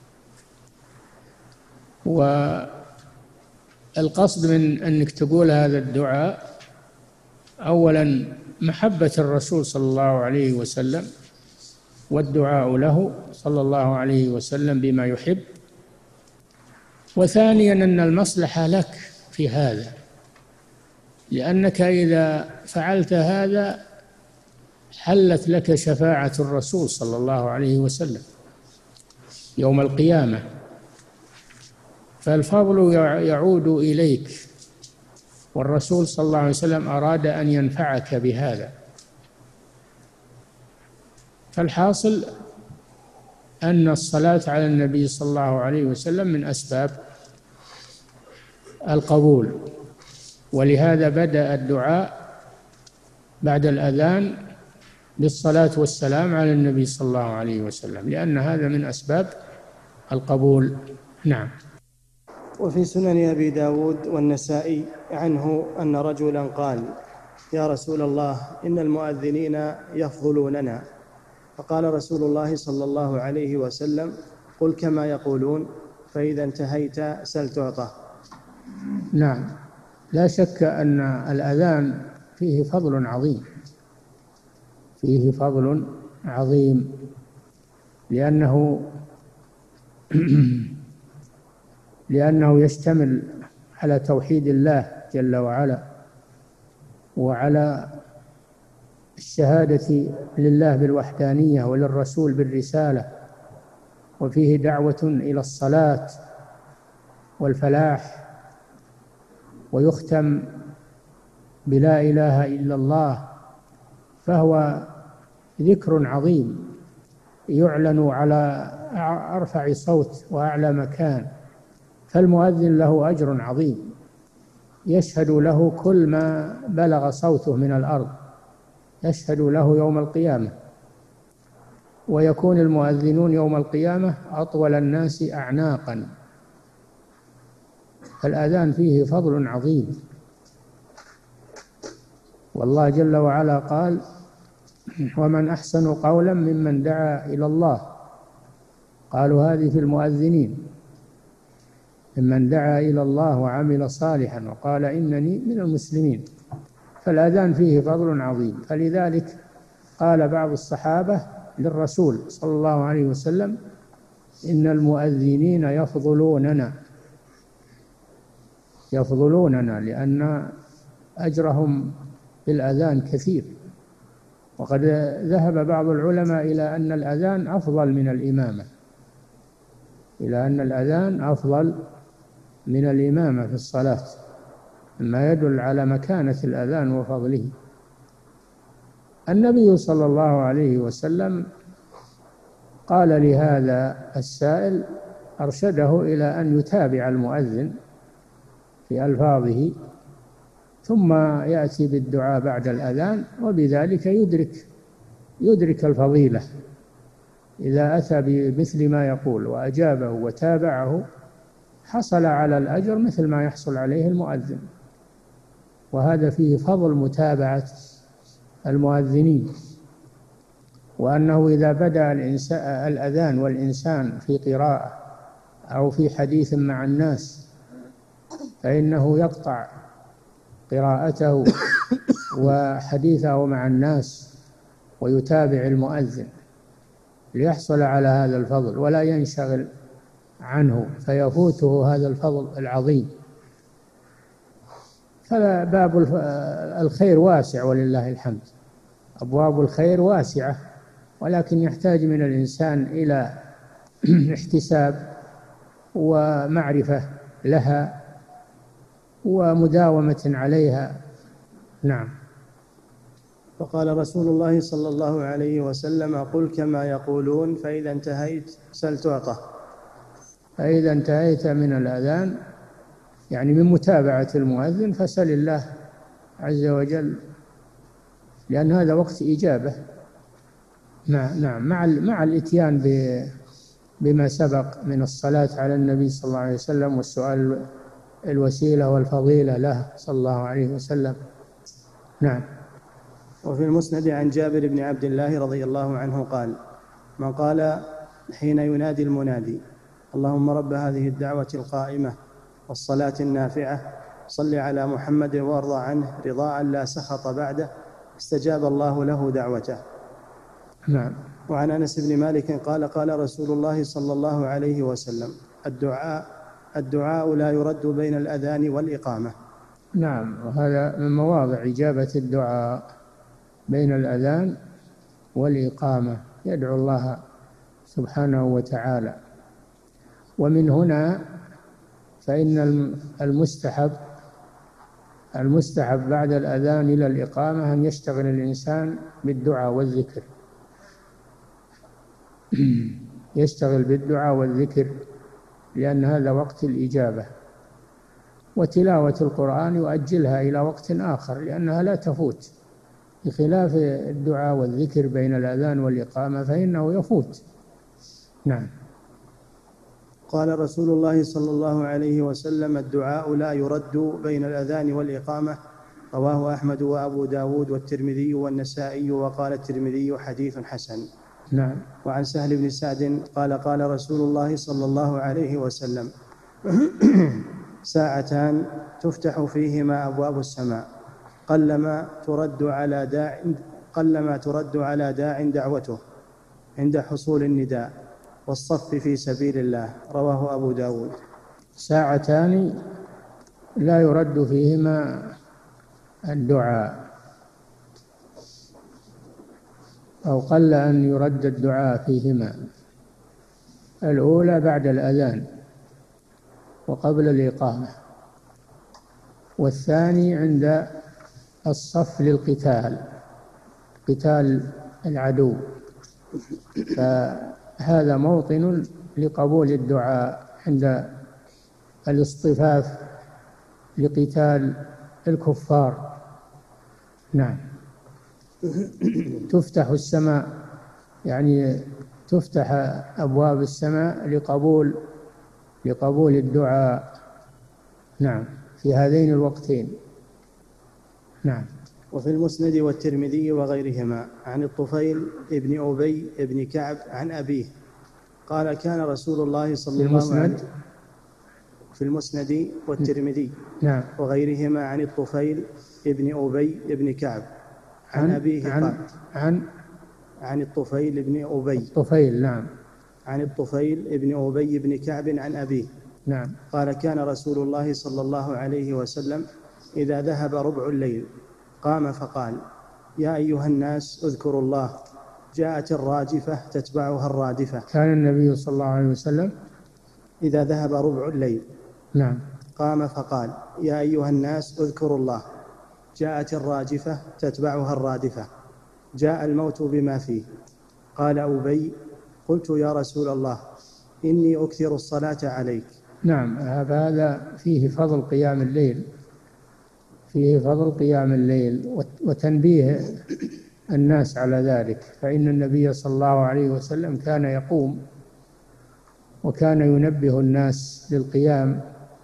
والقصد من أنك تقول هذا الدعاء أولا محبة الرسول صلى الله عليه وسلم والدعاء له صلى الله عليه وسلم بما يحب، وثانيا أن المصلحة لك في هذا، لأنك إذا فعلت هذا حلت لك شفاعة الرسول صلى الله عليه وسلم يوم القيامة، فالفضل يعود إليك والرسول صلى الله عليه وسلم أراد أن ينفعك بهذا. فالحاصل أن الصلاة على النبي صلى الله عليه وسلم من أسباب القبول، ولهذا بدأ الدعاء بعد الأذان بالصلاة والسلام على النبي صلى الله عليه وسلم، لأن هذا من أسباب القبول. نعم. وفي سنن أبي داود والنسائي عنه أن رجلا قال: يا رسول الله، إن المؤذنين يفضلوننا. فقال رسول الله صلى الله عليه وسلم: قل كما يقولون، فإذا انتهيت سل تعطى. نعم، لا شك أن الأذان فيه فضل عظيم، فيه فضل عظيم لأنه لأنه يشتمل على توحيد الله جل وعلا، وعلى الشهادة لله بالوحدانية وللرسول بالرسالة، وفيه دعوة إلى الصلاة والفلاح، ويختم بلا إله إلا الله، فهو ذكر عظيم يعلن على أرفع صوت وأعلى مكان. فالمؤذن له أجر عظيم يشهد له كل ما بلغ صوته من الأرض، يشهد له يوم القيامة، ويكون المؤذنون يوم القيامة أطول الناس أعناقا. فالأذان فيه فضل عظيم، والله جل وعلا قال: ومن أحسن قولا ممن دعا إلى الله. قالوا هذه في المؤذنين، ممن دعا إلى الله وعمل صالحا وقال إنني من المسلمين. فالأذان فيه فضل عظيم، فلذلك قال بعض الصحابة للرسول صلى الله عليه وسلم: إن المؤذنين يفضلوننا يفضلوننا لأن أجرهم في الأذان كثير. وقد ذهب بعض العلماء إلى أن الأذان أفضل من الإمامة إلى أن الأذان أفضل من الإمامة في الصلاة، مما يدل على مكانة الأذان وفضله. النبي صلى الله عليه وسلم قال لهذا السائل، أرشده إلى أن يتابع المؤذن في ألفاظه، ثم يأتي بالدعاء بعد الأذان، وبذلك يدرك يدرك الفضيلة. إذا أتى بمثل ما يقول وأجابه وتابعه حصل على الأجر مثل ما يحصل عليه المؤذن. وهذا فيه فضل متابعة المؤذنين، وأنه إذا بدأ الأذان والإنسان في قراءة أو في حديث مع الناس فإنه يقطع قراءته وحديثه مع الناس ويتابع المؤذن ليحصل على هذا الفضل ولا ينشغل عنه فيفوته هذا الفضل العظيم. فباب الخير واسع ولله الحمد، أبواب الخير واسعة، ولكن يحتاج من الإنسان إلى احتساب ومعرفة لها ومداومة عليها. نعم. فقال رسول الله صلى الله عليه وسلم: قل كما يقولون، فإذا انتهيت سل تعطى. فإذا انتهيت من الأذان يعني من متابعة المؤذن فسل الله عز وجل، لأن هذا وقت إجابة. نعم، مع مع الإتيان بما سبق من الصلاة على النبي صلى الله عليه وسلم والسؤال الوسيلة والفضيلة له صلى الله عليه وسلم. نعم. وفي المسند عن جابر بن عبد الله رضي الله عنه قال: من قال حين ينادي المنادي: اللهم رب هذه الدعوة القائمة والصلاة النافعة صل على محمد وارض عنه رضاء لا سخط بعده، استجاب الله له دعوته. نعم. وعن أنس بن مالك قال: قال رسول الله صلى الله عليه وسلم: الدعاء الدعاء لا يرد بين الأذان والإقامة. نعم، وهذا من مواضع إجابة الدعاء بين الأذان والإقامة، يدعو الله سبحانه وتعالى. ومن هنا فإن المستحب المستحب بعد الأذان إلى الإقامة أن يشتغل الإنسان بالدعاء والذكر يشتغل بالدعاء والذكر لأن هذا وقت الإجابة. وتلاوة القرآن يؤجلها إلى وقت آخر لأنها لا تفوت، بخلاف الدعاء والذكر بين الأذان والإقامة فإنه يفوت. نعم. قال رسول الله صلى الله عليه وسلم: الدعاء لا يرد بين الأذان والإقامة. رواه أحمد وأبو داود والترمذي والنسائي، وقال الترمذي: حديث حسن. نعم. وعن سهل بن سعد قال: قال رسول الله صلى الله عليه وسلم: ساعتان تفتح فيهما أبواب السماء، قلما ترد على داع قلما ترد على داع دعوته عند حصول النداء والصف في سبيل الله. رواه أبو داود. ساعتان لا يرد فيهما الدعاء، أو قل أن يرد الدعاء فيهما. الأولى بعد الأذان وقبل الإقامة، والثاني عند الصف للقتال، قتال العدو، فهذا موطن لقبول الدعاء عند الاصطفاف لقتال الكفار. نعم. تفتح السماء، يعني تفتح أبواب السماء لقبول لقبول الدعاء. نعم، في هذين الوقتين. نعم. وفي المسند والترمذي وغيرهما عن الطفيل ابن أبي ابن كعب عن أبيه قال: كان رسول الله صلى الله عليه وسلم في المسند والترمذي نعم. وغيرهما عن الطفيل ابن أبي ابن كعب عن, عن أبيه عن قال عن عن الطفيل ابن أبي الطفيل نعم عن الطفيل ابن أبي ابن كعب عن أبيه نعم قال: كان رسول الله صلى الله عليه وسلم إذا ذهب ربع الليل قام فقال: يا أيها الناس اذكروا الله، جاءت الراجفة تتبعها الرادفة. كان النبي صلى الله عليه وسلم إذا ذهب ربع الليل نعم قام فقال: يا أيها الناس اذكروا الله، جاءت الراجفة تتبعها الرادفة، جاء الموت بما فيه. قال أبي: قلت يا رسول الله إني أكثر الصلاة عليك. نعم. هذا فيه فضل قيام الليل، فيه فضل قيام الليل وتنبيه الناس على ذلك، فإن النبي صلى الله عليه وسلم كان يقوم وكان ينبه الناس للقيام،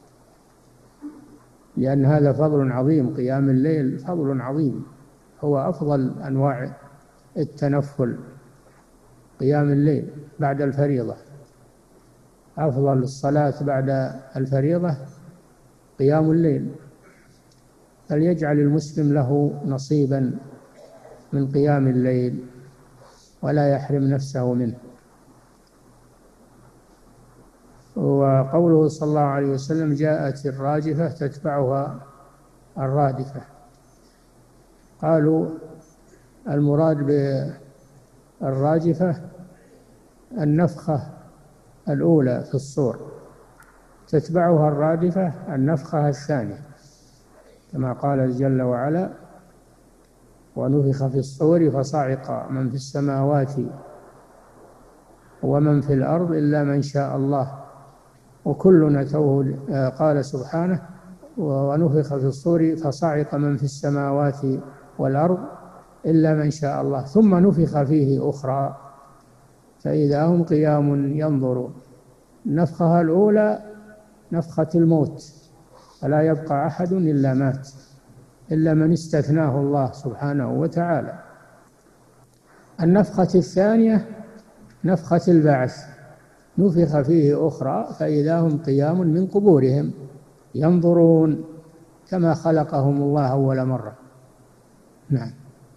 لأن هذا فضل عظيم. قيام الليل فضل عظيم، هو أفضل أنواع التنفل. قيام الليل بعد الفريضة، أفضل الصلاة بعد الفريضة قيام الليل، فليجعل المسلم له نصيبا من قيام الليل ولا يحرم نفسه منه. وقوله صلى الله عليه وسلم: جاءت الراجفة تتبعها الرادفة، قالوا المراد بالراجفة النفخة الأولى في الصور، تتبعها الرادفة النفخة الثانية، كما قال جل وعلا: ونفخ في الصور فصعق من في السماوات ومن في الأرض إلا من شاء الله وكلنا أتوه. قال سبحانه: ونفخ في الصور فصعق من في السماوات والأرض إلا من شاء الله ثم نفخ فيه أخرى فإذا هم قيام ينظرون. النفخة الأولى نفخة الموت، فلا يبقى أحد إلا مات إلا من استثناه الله سبحانه وتعالى. النفخة الثانية نفخة البعث، نفخ فيه أخرى فإذا هم قيام من قبورهم ينظرون كما خلقهم الله أول مرة. نعم.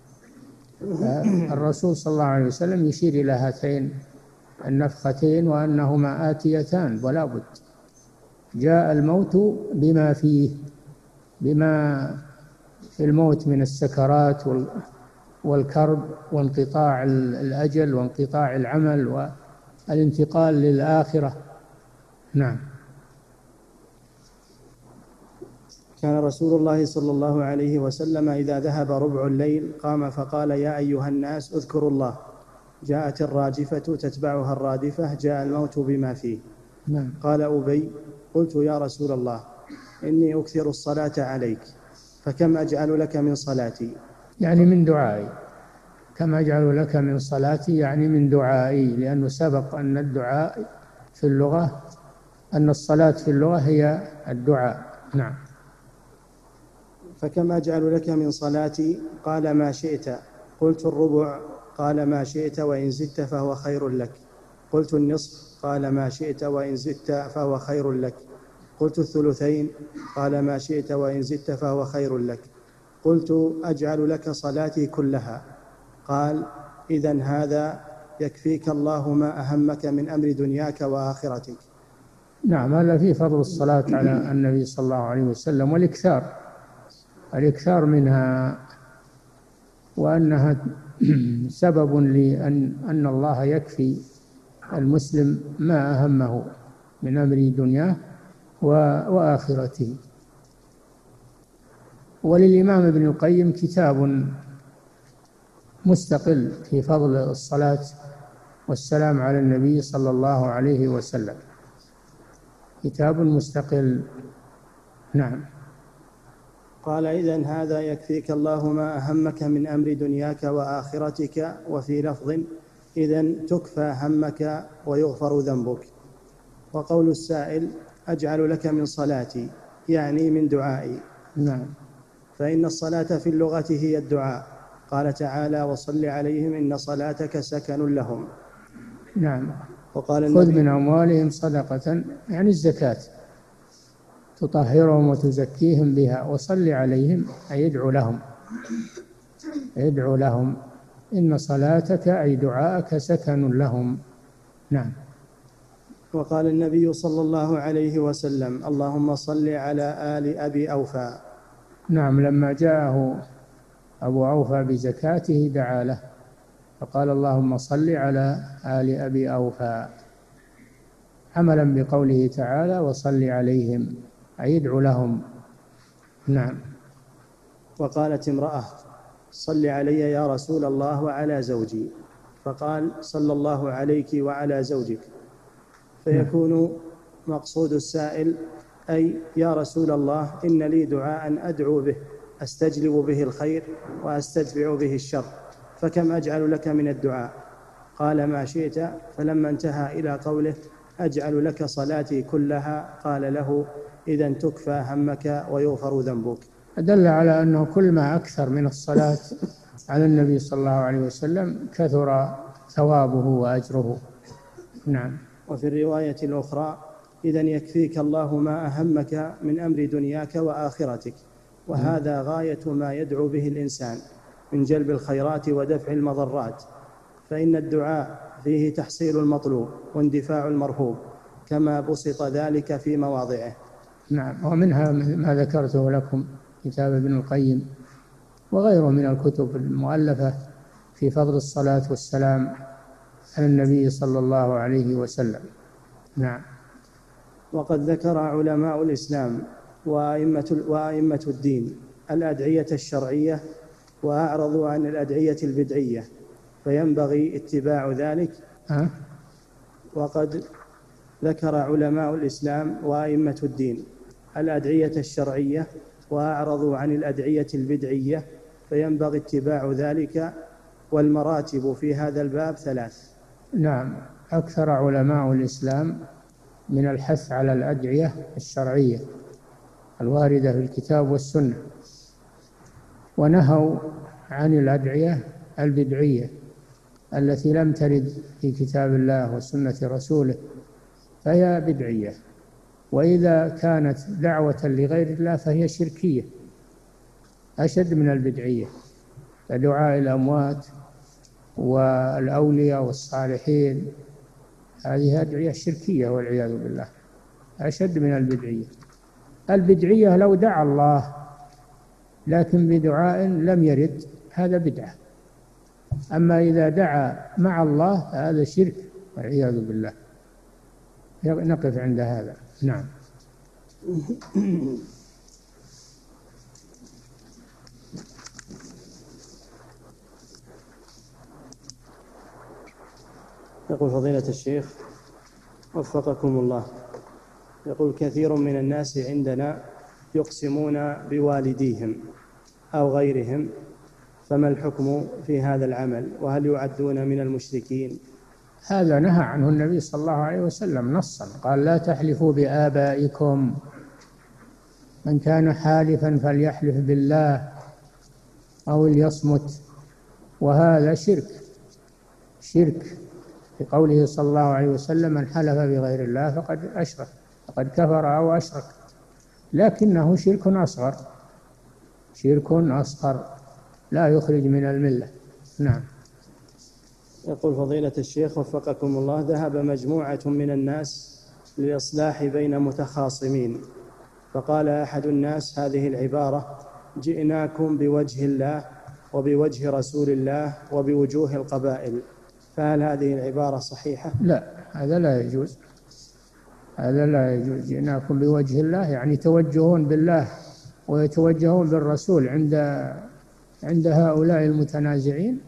الرسول صلى الله عليه وسلم يشير إلى هاتين النفختين وأنهما آتيتان ولا بد. جاء الموت بما فيه، بما في الموت من السكرات والكرب وانقطاع الأجل وانقطاع العمل والانتقال للآخرة. نعم. كان رسول الله صلى الله عليه وسلم إذا ذهب ربع الليل قام فقال: يا أيها الناس اذكروا الله، جاءت الراجفة تتبعها الرادفة، جاء الموت بما فيه. نعم. قال أبي: قلت يا رسول الله إني أكثر الصلاة عليك، فكم أجعل لك من صلاتي؟ يعني من دعائي. كم أجعل لك من صلاتي يعني من دعائي، لأنه سبق أن الدعاء في اللغة، أن الصلاة في اللغة هي الدعاء. نعم. فكم أجعل لك من صلاتي؟ قال: ما شئت. قلت: الربع. قال: ما شئت، وإن زدت فهو خير لك. قلت: النصف. قال: ما شئت، وإن زدت فهو خير لك. قلت: الثلثين. قال: ما شئت، وإن زدت فهو خير لك. قلت: أجعل لك صلاتي كلها. قال: إذن هذا يكفيك الله ما أهمك من أمر دنياك وآخرتك. نعم، هذا في فضل الصلاة على النبي صلى الله عليه وسلم، والإكثار الإكثار منها، وأنها سبب لأن أن الله يكفي المسلم ما أهمه من أمر دنياه وآخرته. وللإمام ابن القيم كتاب مستقل في فضل الصلاة والسلام على النبي صلى الله عليه وسلم، كتاب مستقل. نعم. قال: إذن هذا يكفيك الله ما أهمك من أمر دنياك وآخرتك. وفي لفظ: إذن تكفى همك ويغفر ذنبك. وقول السائل: أجعل لك من صلاتي، يعني من دعائي. نعم. فإن الصلاة في اللغة هي الدعاء. قال تعالى: وصل عليهم إن صلاتك سكن لهم. نعم. وقال خذ من أموالهم صدقة، يعني الزكاة، تطهرهم وتزكيهم بها، وصل عليهم أي يدعو لهم، يدعو لهم، إن صلاتك أي دعاءك سكن لهم. نعم. وقال النبي صلى الله عليه وسلم: اللهم صل على آل أبي أوفى. نعم، لما جاءه أبو أوفى بزكاته دعا له فقال: اللهم صل على آل أبي أوفى، عملا بقوله تعالى: وصل عليهم أي يدعو لهم. نعم. وقالت امرأة: صل علي يا رسول الله وعلى زوجي، فقال: صلى الله عليك وعلى زوجك. فيكون مقصود السائل: أي يا رسول الله، إن لي دعاء أدعو به أستجلب به الخير وأستدفع به الشر، فكم أجعل لك من الدعاء؟ قال: ما شئت. فلما انتهى إلى قوله: أجعل لك صلاتي كلها، قال له: إذن تكفى همك ويغفر ذنبك. دل على أنه كل ما أكثر من الصلاة على النبي صلى الله عليه وسلم كثر ثوابه وأجره. نعم. وفي الرواية الأخرى: إذن يكفيك الله ما أهمك من أمر دنياك وآخرتك. وهذا غاية ما يدعو به الإنسان من جلب الخيرات ودفع المضرات، فإن الدعاء فيه تحصيل المطلوب واندفاع المرهوب، كما بسط ذلك في مواضعه. نعم. ومنها ما ذكرته لكم كتاب ابن القيم وغيره من الكتب المؤلفة في فضل الصلاة والسلام على النبي صلى الله عليه وسلم. نعم. وقد ذكر علماء الإسلام وأئمة, وأئمة الدين الأدعية الشرعية، وأعرضوا عن الأدعية البدعية، فينبغي اتباع ذلك. أه؟ وقد ذكر علماء الإسلام وأئمة الدين الأدعية الشرعية، وأعرضوا عن الأدعية البدعية، فينبغي اتباع ذلك. والمراتب في هذا الباب ثلاث. نعم. أكثر علماء الإسلام من الحث على الأدعية الشرعية الواردة في الكتاب والسنة، ونهوا عن الأدعية البدعية التي لم ترد في كتاب الله وسنة رسوله، فهي بدعية. وإذا كانت دعوة لغير الله فهي شركية أشد من البدعية، كدعاء الأموات والأولياء والصالحين، هذه أدعية شركية والعياذ بالله، أشد من البدعية. البدعية لو دعا الله لكن بدعاء لم يرد هذا بدعة، أما إذا دعا مع الله هذا شرك والعياذ بالله. نقف عند هذا. نعم. يقول فضيلة الشيخ وفقكم الله، يقول كثير من الناس عندنا يقسمون بوالديهم أو غيرهم، فما الحكم في هذا العمل، وهل يعدون من المشركين؟ هذا نهى عنه النبي صلى الله عليه وسلم نصا، قال لا تحلفوا بآبائكم، من كان حالفا فليحلف بالله أو ليصمت، وهذا شرك شرك في قوله صلى الله عليه وسلم من حلف بغير الله فقد أشرك فقد كفر أو أشرك، لكنه شرك أصغر شرك أصغر لا يخرج من الملة. نعم. يقول فضيلة الشيخ وفقكم الله، ذهب مجموعة من الناس للإصلاح بين متخاصمين، فقال أحد الناس هذه العبارة: جئناكم بوجه الله وبوجه رسول الله وبوجوه القبائل، فهل هذه العبارة صحيحة؟ لا، هذا لا يجوز، هذا لا يجوز. جئناكم بوجه الله يعني توجهون بالله ويتوجهون بالرسول عند عند هؤلاء المتنازعين،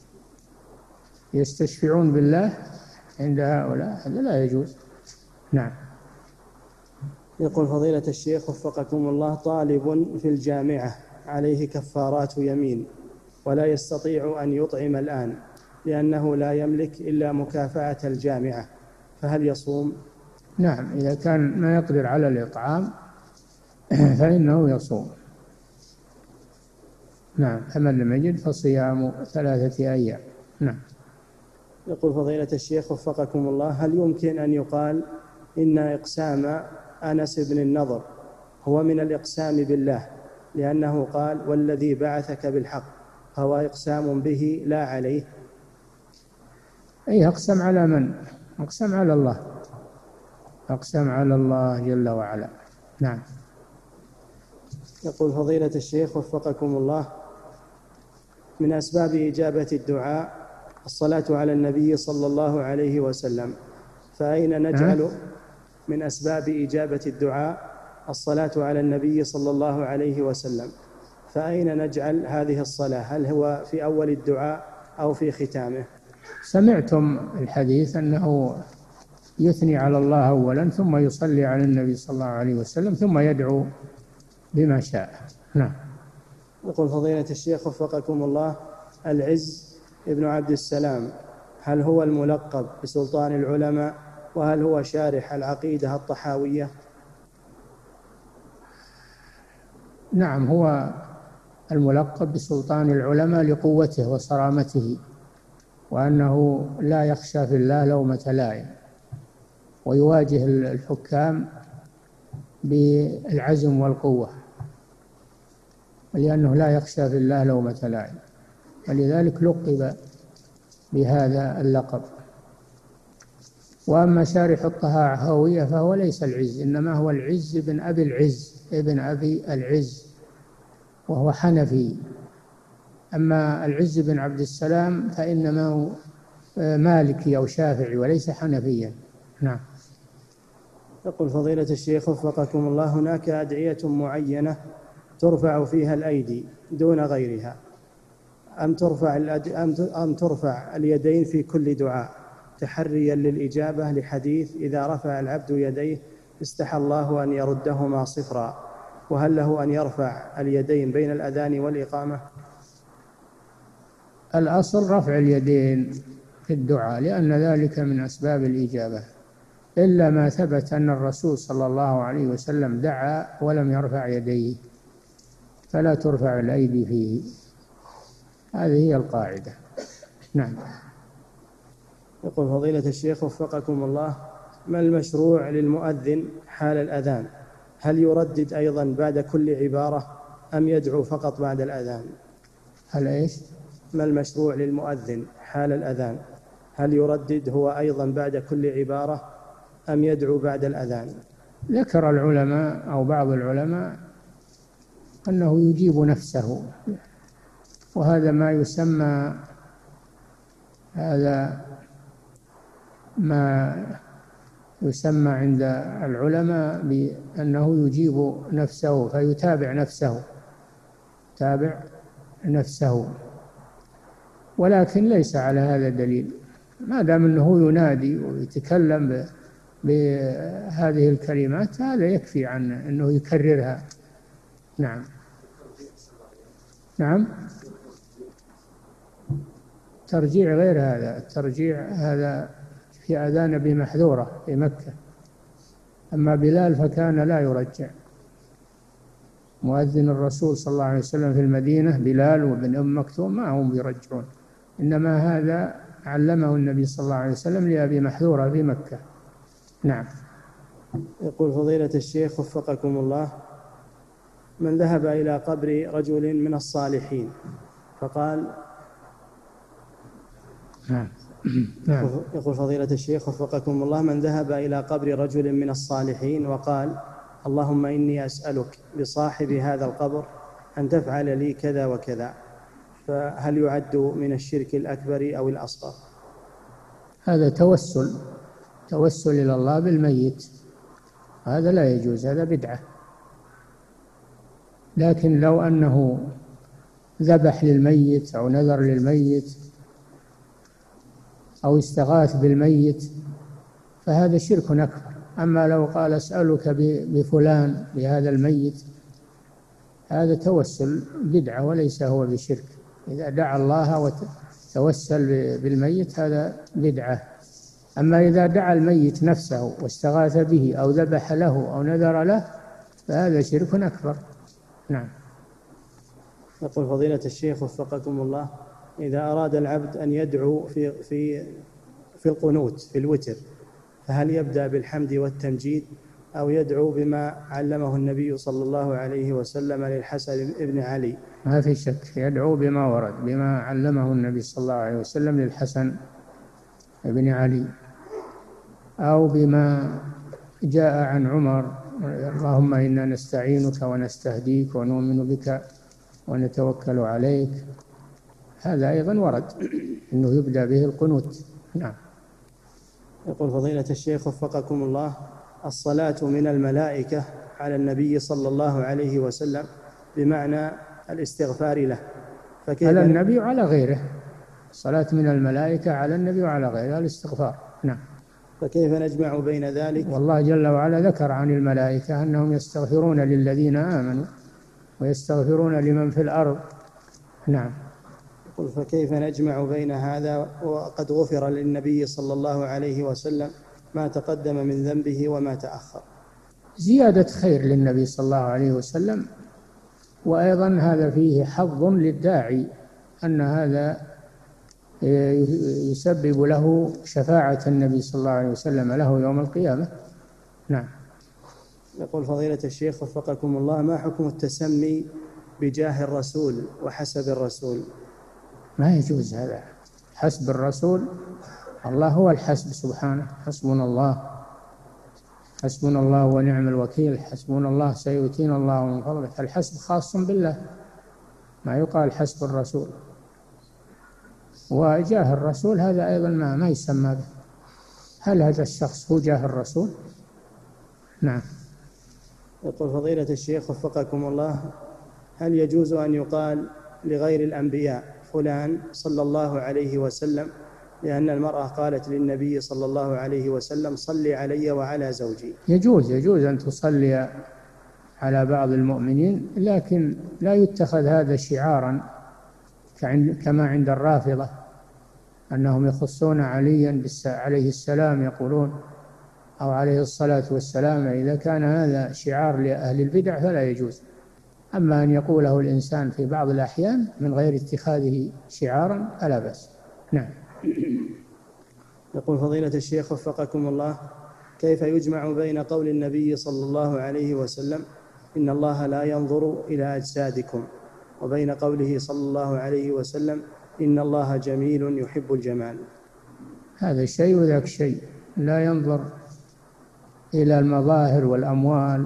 يستشفعون بالله عند هؤلاء، هذا لا يجوز. نعم. يقول فضيلة الشيخ وفقكم الله، طالب في الجامعة عليه كفارات يمين ولا يستطيع أن يطعم الآن لأنه لا يملك إلا مكافأة الجامعة، فهل يصوم؟ نعم، إذا كان ما يقدر على الإطعام فإنه يصوم. نعم، فمن لم يجد فصيام ثلاثة أيام. نعم. يقول فضيلة الشيخ وفقكم الله، هل يمكن أن يقال إن إقسام أنس بن النضر هو من الإقسام بالله، لأنه قال والذي بعثك بالحق، هو إقسام به لا عليه؟ أي أقسم على من؟ أقسم على الله، أقسم على الله جل وعلا. نعم. يقول فضيلة الشيخ وفقكم الله، من أسباب إجابة الدعاء الصلاة على النبي صلى الله عليه وسلم، فأين نجعل من أسباب إجابة الدعاء الصلاة على النبي صلى الله عليه وسلم، فأين نجعل هذه الصلاة؟ هل هو في أول الدعاء أو في ختامه؟ سمعتم الحديث أنه يثني على الله أولا ثم يصلي على النبي صلى الله عليه وسلم ثم يدعو بما شاء. نعم. يقول فضيلة الشيخ وفقكم الله، العز ابن عبد السلام هل هو الملقب بسلطان العلماء، وهل هو شارح العقيدة الطحاوية؟ نعم، هو الملقب بسلطان العلماء لقوته وصرامته، وأنه لا يخشى في الله لومة لائم، ويواجه الحكام بالعزم والقوة، ولأنه لا يخشى في الله لومة لائم، ولذلك لقب بهذا اللقب. وأما شارح الطحاوية فهو ليس العز، إنما هو العز بن أبي العز ابن أبي العز، وهو حنفي. أما العز بن عبد السلام فإنما هو مالكي أو شافعي وليس حنفيا. نعم. يقول فضيلة الشيخ وفقكم الله، هناك أدعية معينة ترفع فيها الأيدي دون غيرها، أم ترفع, أم ترفع اليدين في كل دعاء تحريا للإجابة لحديث إذا رفع العبد يديه استحى الله أن يردهما صفرا، وهل له أن يرفع اليدين بين الأذان والإقامة؟ الأصل رفع اليدين في الدعاء، لأن ذلك من أسباب الإجابة، إلا ما ثبت أن الرسول صلى الله عليه وسلم دعا ولم يرفع يديه فلا ترفع الأيدي فيه. هذه هي القاعدة. نعم. يقول فضيلة الشيخ وفقكم الله، ما المشروع للمؤذن حال الأذان؟ هل يردد أيضا بعد كل عبارة أم يدعو فقط بعد الأذان؟ هل إيش؟ ما المشروع للمؤذن حال الأذان؟ هل يردد هو أيضا بعد كل عبارة أم يدعو بعد الأذان؟ ذكر العلماء أو بعض العلماء أنه يجيب نفسه، وهذا ما يسمى هذا ما يسمى عند العلماء بأنه يجيب نفسه، فيتابع نفسه تابع نفسه، ولكن ليس على هذا دليل، ما دام أنه ينادي ويتكلم بهذه الكلمات هذا يكفي عن أنه يكررها. نعم. نعم. ترجيع غير هذا، الترجيع هذا في أذان أبي محذورة في مكة، أما بلال فكان لا يرجع. مؤذن الرسول صلى الله عليه وسلم في المدينة بلال وابن أم مكتوم ما هم يرجعون، إنما هذا علمه النبي صلى الله عليه وسلم لأبي محذورة في مكة. نعم. يقول فضيلة الشيخ وفقكم الله: من ذهب إلى قبر رجل من الصالحين فقال نعم. نعم. يقول فضيلة الشيخ وفقكم الله: من ذهب إلى قبر رجل من الصالحين وقال: اللهم إني أسألك بصاحب هذا القبر أن تفعل لي كذا وكذا، فهل يعد من الشرك الأكبر أو الأصغر؟ هذا توسل، توسل إلى الله بالميت، هذا لا يجوز، هذا بدعة. لكن لو أنه ذبح للميت أو نذر للميت أو استغاث بالميت فهذا شرك أكبر. أما لو قال أسألك بفلان بهذا الميت هذا توسل بدعة وليس هو بشرك. إذا دعا الله وتوسل بالميت هذا بدعة. أما إذا دعا الميت نفسه واستغاث به أو ذبح له أو نذر له فهذا شرك أكبر. نعم. يقول فضيلة الشيخ وفقكم الله: إذا أراد العبد أن يدعو في في في القنوت في الوتر فهل يبدأ بالحمد والتمجيد أو يدعو بما علمه النبي صلى الله عليه وسلم للحسن بن علي؟ ما في شك، يدعو بما ورد، بما علمه النبي صلى الله عليه وسلم للحسن بن علي، أو بما جاء عن عمر: اللهم إنا نستعينك ونستهديك ونؤمن بك ونتوكل عليك. هذا أيضا ورد أنه يبدأ به القنوت. نعم. يقول فضيلة الشيخ وفقكم الله: الصلاة من الملائكة على النبي صلى الله عليه وسلم بمعنى الاستغفار له، فكيف على النبي وعلى غيره؟ الصلاة من الملائكة على النبي وعلى غيره الاستغفار. نعم. فكيف نجمع بين ذلك؟ والله جل وعلا ذكر عن الملائكة أنهم يستغفرون للذين آمنوا ويستغفرون لمن في الأرض. نعم. يقول فكيف نجمع بين هذا وقد غفر للنبي صلى الله عليه وسلم ما تقدم من ذنبه وما تأخر؟ زيادة خير للنبي صلى الله عليه وسلم، وأيضا هذا فيه حظ للداعي أن هذا يسبب له شفاعة النبي صلى الله عليه وسلم له يوم القيامة. نعم. يقول فضيلة الشيخ وفقكم الله: ما حكم التسمي بجاه الرسول وحسب الرسول؟ ما يجوز هذا. حسب الرسول، الله هو الحسب سبحانه، حسبنا الله حسبنا الله ونعم الوكيل، حسبنا الله سيؤتينا الله من فضله. الحسب خاص بالله، ما يقال حسب الرسول. وجاه الرسول هذا أيضا ما, ما يسمى به. هل هذا الشخص هو جاه الرسول؟ نعم. يقول فضيلة الشيخ وفقكم الله: هل يجوز أن يقال لغير الأنبياء فلان صلى الله عليه وسلم، لأن المرأة قالت للنبي صلى الله عليه وسلم: صلي علي وعلى زوجي؟ يجوز يجوز أن تصلي على بعض المؤمنين، لكن لا يتخذ هذا شعارا كما عند الرافضة أنهم يخصون عليا عليه السلام يقولون أو عليه الصلاة والسلام. إذا كان هذا شعار لأهل البدع فلا يجوز. أما أن يقوله الإنسان في بعض الأحيان من غير اتخاذه شعارا فلا بأس. نعم. يقول فضيلة الشيخ وفقكم الله: كيف يجمع بين قول النبي صلى الله عليه وسلم: إن الله لا ينظر إلى أجسادكم، وبين قوله صلى الله عليه وسلم: إن الله جميل يحب الجمال؟ هذا شيء وذاك شيء، لا ينظر إلى المظاهر والأموال،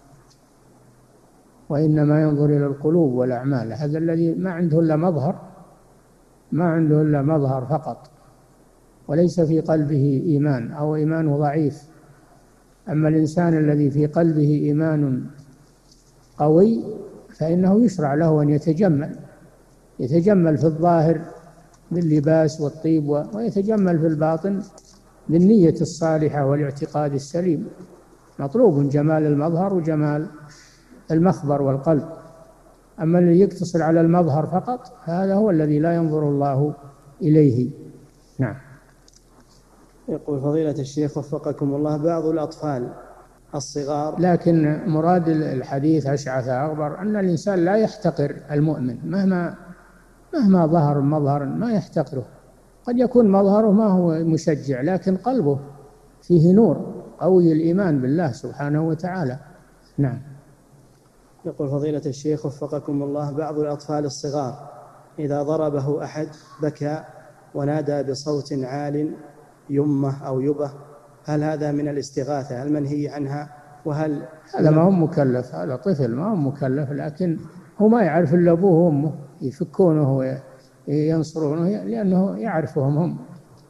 وإنما ينظر إلى القلوب والأعمال. هذا الذي ما عنده إلا مظهر، ما عنده إلا مظهر فقط، وليس في قلبه إيمان أو إيمانه ضعيف. أما الإنسان الذي في قلبه إيمان قوي فإنه يشرع له أن يتجمل يتجمل في الظاهر باللباس والطيب، ويتجمل في الباطن بالنية الصالحة والاعتقاد السليم. مطلوب جمال المظهر وجمال المخبر والقلب. أما الذي يقتصر على المظهر فقط هذا هو الذي لا ينظر الله إليه. نعم. يقول فضيلة الشيخ وفقكم الله، بعض الأطفال الصغار، لكن مراد الحديث أشعث أغبر أن الإنسان لا يحتقر المؤمن مهما مهما ظهر مظهر، ما يحتقره. قد يكون مظهره ما هو مشجع لكن قلبه فيه نور قوي الإيمان بالله سبحانه وتعالى. نعم. يقول فضيلة الشيخ وفقكم الله، بعض الأطفال الصغار إذا ضربه أحد بكى ونادى بصوت عال يمه أو يبه، هل هذا من الاستغاثة المنهي عنها؟ وهل هذا ما هو مكلف، هذا طفل ما هو مكلف، لكن هو ما يعرف إلا أبوه وأمه يفكونه وينصرونه لأنه يعرفهم هم،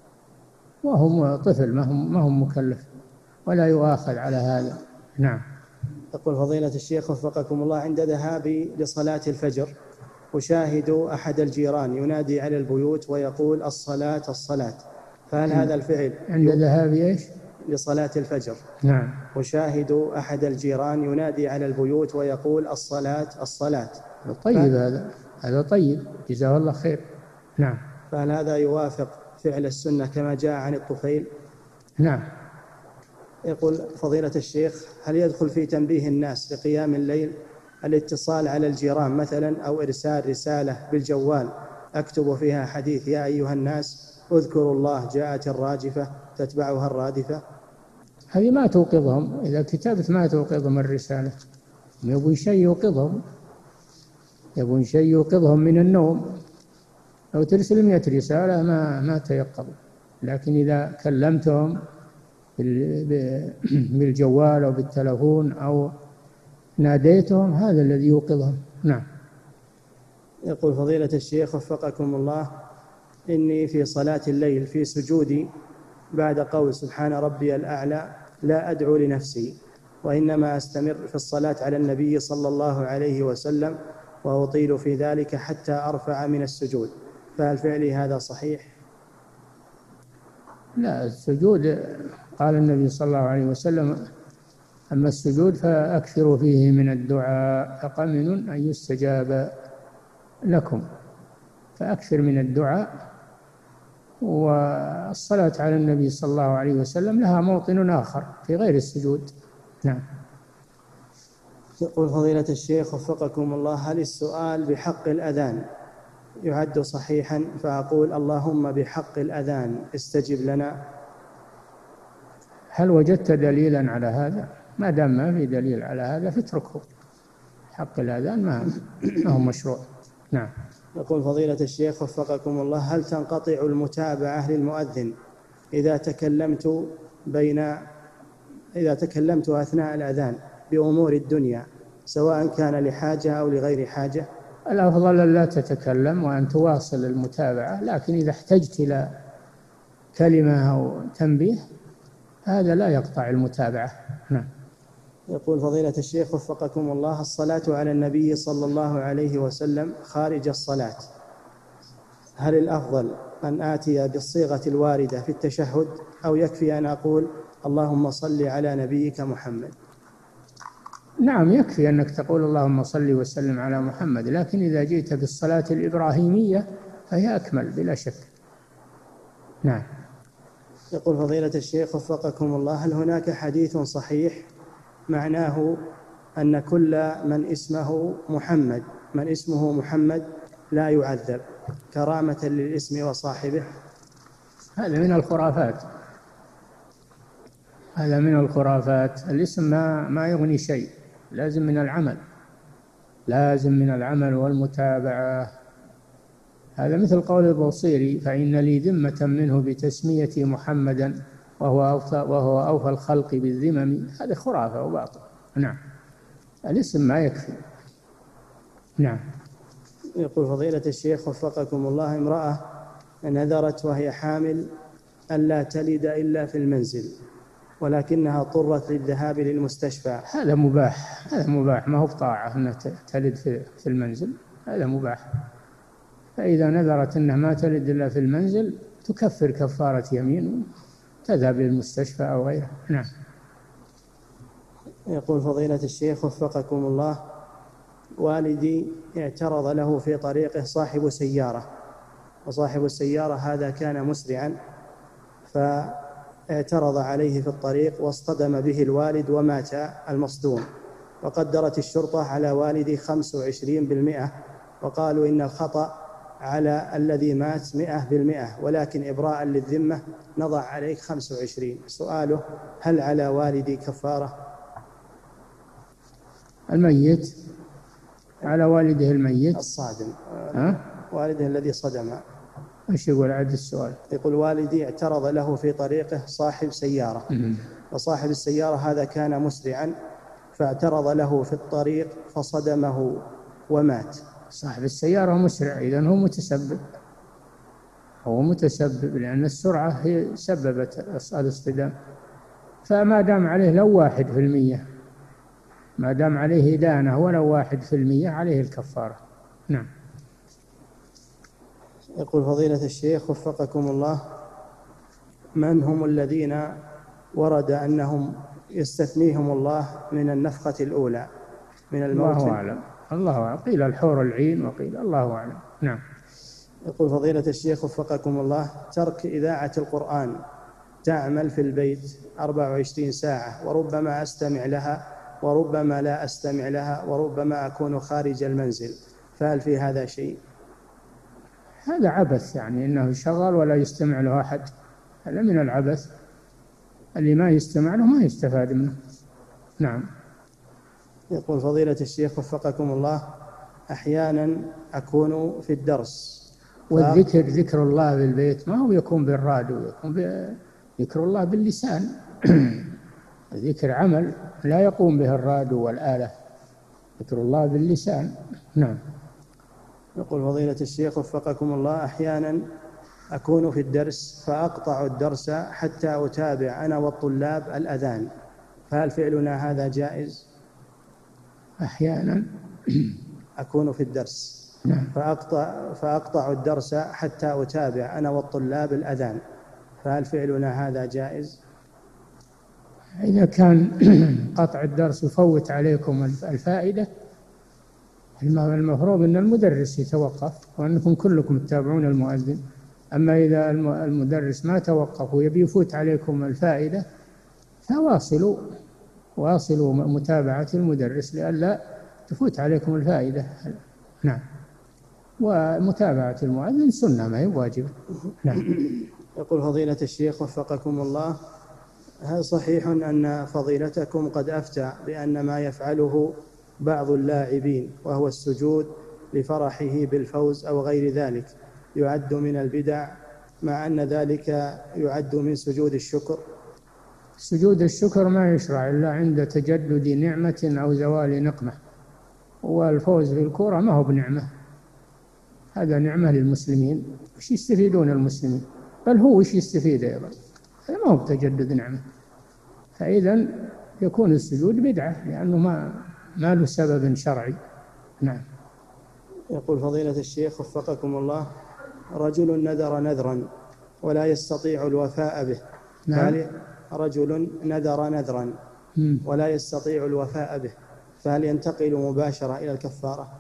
وهم طفل ما هم ما هم مكلف ولا يؤاخذ على هذا. نعم. يقول فضيلة الشيخ وفقكم الله، عند ذهابي لصلاة الفجر أشاهد أحد الجيران ينادي على البيوت ويقول الصلاة الصلاة، فهل هذا الفعل عند ذهابي إيش؟ لصلاة الفجر؟ نعم. أشاهد أحد الجيران ينادي على البيوت ويقول الصلاة الصلاة. طيب، هذا هذا طيب، جزاه الله خير. نعم. فهل هذا يوافق فعل السنة كما جاء عن الطفيل؟ نعم. يقول فضيلة الشيخ، هل يدخل في تنبيه الناس لقيام الليل الاتصال على الجيران مثلا، أو إرسال رسالة بالجوال أكتب فيها حديث يا أيها الناس اذكروا الله جاءت الراجفة تتبعها الرادفة؟ هذه ما توقظهم، إذا كتبت ما توقظهم الرسالة، يبون شيء يوقظهم، يبون شيء يوقظهم من النوم. لو ترسل مئة رسالة ما ما تيقظوا، لكن إذا كلمتهم بالجوال أو بالتلفون أو ناديتهم هذا الذي يوقظهم. نعم. يقول فضيلة الشيخ وفقكم الله، إني في صلاة الليل في سجودي بعد قول سبحان ربي الأعلى لا أدعو لنفسي، وإنما أستمر في الصلاة على النبي صلى الله عليه وسلم وأطيل في ذلك حتى أرفع من السجود، فهل فعلي هذا صحيح؟ لا، السجود قال النبي صلى الله عليه وسلم أما السجود فأكثروا فيه من الدعاء فقمن أن يستجاب لكم، فأكثر من الدعاء. والصلاة على النبي صلى الله عليه وسلم لها موطن آخر في غير السجود. نعم. يقول فضيلة الشيخ وفقكم الله، هل السؤال بحق الأذان يعد صحيحا فأقول اللهم بحق الأذان استجب لنا؟ هل وجدت دليلا على هذا؟ ما دام ما في دليل على هذا فاتركه، حق الأذان ما هو مشروع. نعم. يقول فضيلة الشيخ وفقكم الله، هل تنقطع المتابعة للمؤذن إذا تكلمت بين إذا تكلمت أثناء الأذان بأمور الدنيا سواء كان لحاجة أو لغير حاجة؟ الأفضل أن لا تتكلم وأن تواصل المتابعة، لكن إذا احتجت إلى كلمة أو تنبيه هذا لا يقطع المتابعة. نعم. يقول فضيلة الشيخ وفقكم الله، الصلاة على النبي صلى الله عليه وسلم خارج الصلاة، هل الأفضل أن آتي بالصيغة الواردة في التشهد أو يكفي أن أقول اللهم صل على نبيك محمد؟ نعم، يكفي أنك تقول اللهم صل وسلم على محمد، لكن إذا جئت بالصلاة الإبراهيمية فهي أكمل بلا شك. نعم. يقول فضيلة الشيخ وفقكم الله، هل هناك حديث صحيح معناه أن كل من اسمه محمد من اسمه محمد لا يعذب كرامة للاسم وصاحبه؟ هذا من الخرافات، هذا من الخرافات. الاسم ما ما يغني شيء، لازم من العمل، لازم من العمل والمتابعة. هذا مثل قول البوصيري فإن لي ذمة منه بتسميتي محمدا وهو أوفى, وهو أوفى الخلق بالذمم. هذا خرافة وباطل. نعم. الاسم ما يكفي. نعم. يقول فضيلة الشيخ وفقكم الله، امرأة نذرت وهي حامل ألا تلد إلا في المنزل ولكنها اضطرت للذهاب للمستشفى. هذا مباح، هذا مباح، ما هو بطاعة أنها تلد في المنزل، هذا مباح. فإذا نذرت أنها ما تلد إلا في المنزل تكفر كفارة يمين، تذهب للمستشفى أو غيره. نعم. يقول فضيلة الشيخ وفقكم الله: والدي اعترض له في طريقه صاحب سيارة، وصاحب السيارة هذا كان مسرعا، فاعترض عليه في الطريق واصطدم به الوالد ومات المصدوم، وقدرت الشرطة على والدي خمسة وعشرين بالمئة، وقالوا إن الخطأ على الذي مات مئة بالمئة، ولكن إبراء للذمة نضع عليك خمسة وعشرين. سؤاله: هل على والدي كفارة؟ الميت على والده الميت الصادم، ها؟ والده الذي صدم. ايش يقول عد السؤال؟ يقول: والدي اعترض له في طريقه صاحب سيارة، وصاحب السيارة هذا كان مسرعا، فاعترض له في الطريق فصدمه ومات. صاحب السيارة مسرع، إذن هو متسبب، هو متسبب، لأن السرعة هي سببت الاصطدام. فما دام عليه لو واحد في المية، ما دام عليه إدانة ولو واحد في المية عليه الكفارة. نعم. يقول فضيلة الشيخ وفقكم الله: من هم الذين ورد أنهم يستثنيهم الله من النفخة الأولى من الموت؟ الله أعلم، الله أعلم، قيل الحور العين وقيل الله أعلم. نعم. يقول فضيلة الشيخ وفقكم الله: ترك إذاعة القرآن تعمل في البيت أربع وعشرين ساعة، وربما أستمع لها وربما لا أستمع لها وربما أكون خارج المنزل، فهل في هذا شيء؟ هذا عبث، يعني إنه شغال ولا يستمع له أحد، هذا من العبث، اللي ما يستمع له ما يستفاد منه. نعم. يقول فضيلة الشيخ وفقكم الله: أحيانا أكون في الدرس، والذكر ذكر الله بالبيت ما هو يكون بالراديو، يكون ذكر الله باللسان. الذكر عمل لا يقوم به الراديو والآلة، ذكر الله باللسان. نعم. يقول فضيلة الشيخ وفقكم الله: أحيانا أكون في الدرس فأقطع الدرس حتى أتابع أنا والطلاب الأذان، فهل فعلنا هذا جائز؟ أحيانا أكون في الدرس فأقطع, فأقطع الدرس حتى أتابع أنا والطلاب الأذان، فهل فعلنا هذا جائز؟ إذا كان قطع الدرس يفوت عليكم الفائدة، المفروض أن المدرس يتوقف وأنكم كلكم تتابعون المؤذن. أما إذا المدرس ما توقف ويبي يفوت عليكم الفائدة فواصلوا واصلوا متابعة المدرس لئلا تفوت عليكم الفائدة. نعم. ومتابعة المؤذن سنة ما هي واجبة. نعم. يقول فضيلة الشيخ وفقكم الله: هل صحيح أن فضيلتكم قد أفتى بأن ما يفعله بعض اللاعبين وهو السجود لفرحه بالفوز أو غير ذلك يعد من البدع، مع أن ذلك يعد من سجود الشكر؟ سجود الشكر ما يشرع إلا عند تجدد نعمة أو زوال نقمة، والفوز في الكرة ما هو بنعمة، هذا نعمة للمسلمين، وش يستفيدون المسلمين؟ بل هو وش يستفيد أيضا، هذا ما هو بتجدد نعمة. فإذا يكون السجود بدعة لأنه ما ما له سبب شرعي. نعم. يقول فضيلة الشيخ وفقكم الله: رجل نذر نذرا ولا يستطيع الوفاء به. نعم. رجل نذر نذرا ولا يستطيع الوفاء به، فهل ينتقل مباشرة إلى الكفارة؟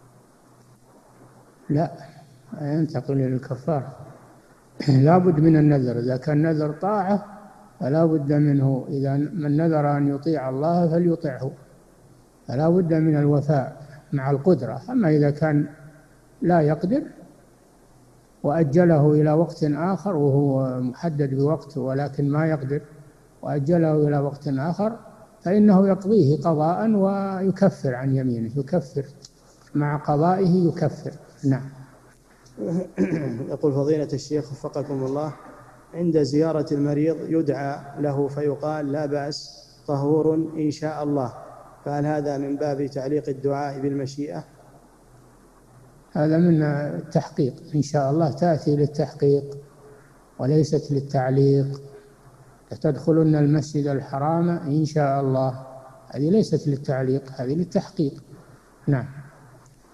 لا، ينتقل إلى الكفارة. لا بد من النذر، إذا كان نذر طاعة فلا بد منه، إذا من نذر أن يطيع الله فليطعه، فلا بد من الوفاء مع القدرة. أما إذا كان لا يقدر وأجله إلى وقت آخر وهو محدد بوقت ولكن ما يقدر وأجله إلى وقت آخر فإنه يقضيه قضاء ويكفر عن يمينه، يكفر مع قضائه يكفر. نعم. يقول فضيلة الشيخ وفقكم الله: عند زيارة المريض يدعى له فيقال لا بأس طهور إن شاء الله، فهل هذا من باب تعليق الدعاء بالمشيئة؟ هذا من التحقيق، إن شاء الله تأتي للتحقيق وليست للتعليق. تدخلن المسجد الحرام إن شاء الله، هذه ليست للتعليق، هذه للتحقيق. نعم.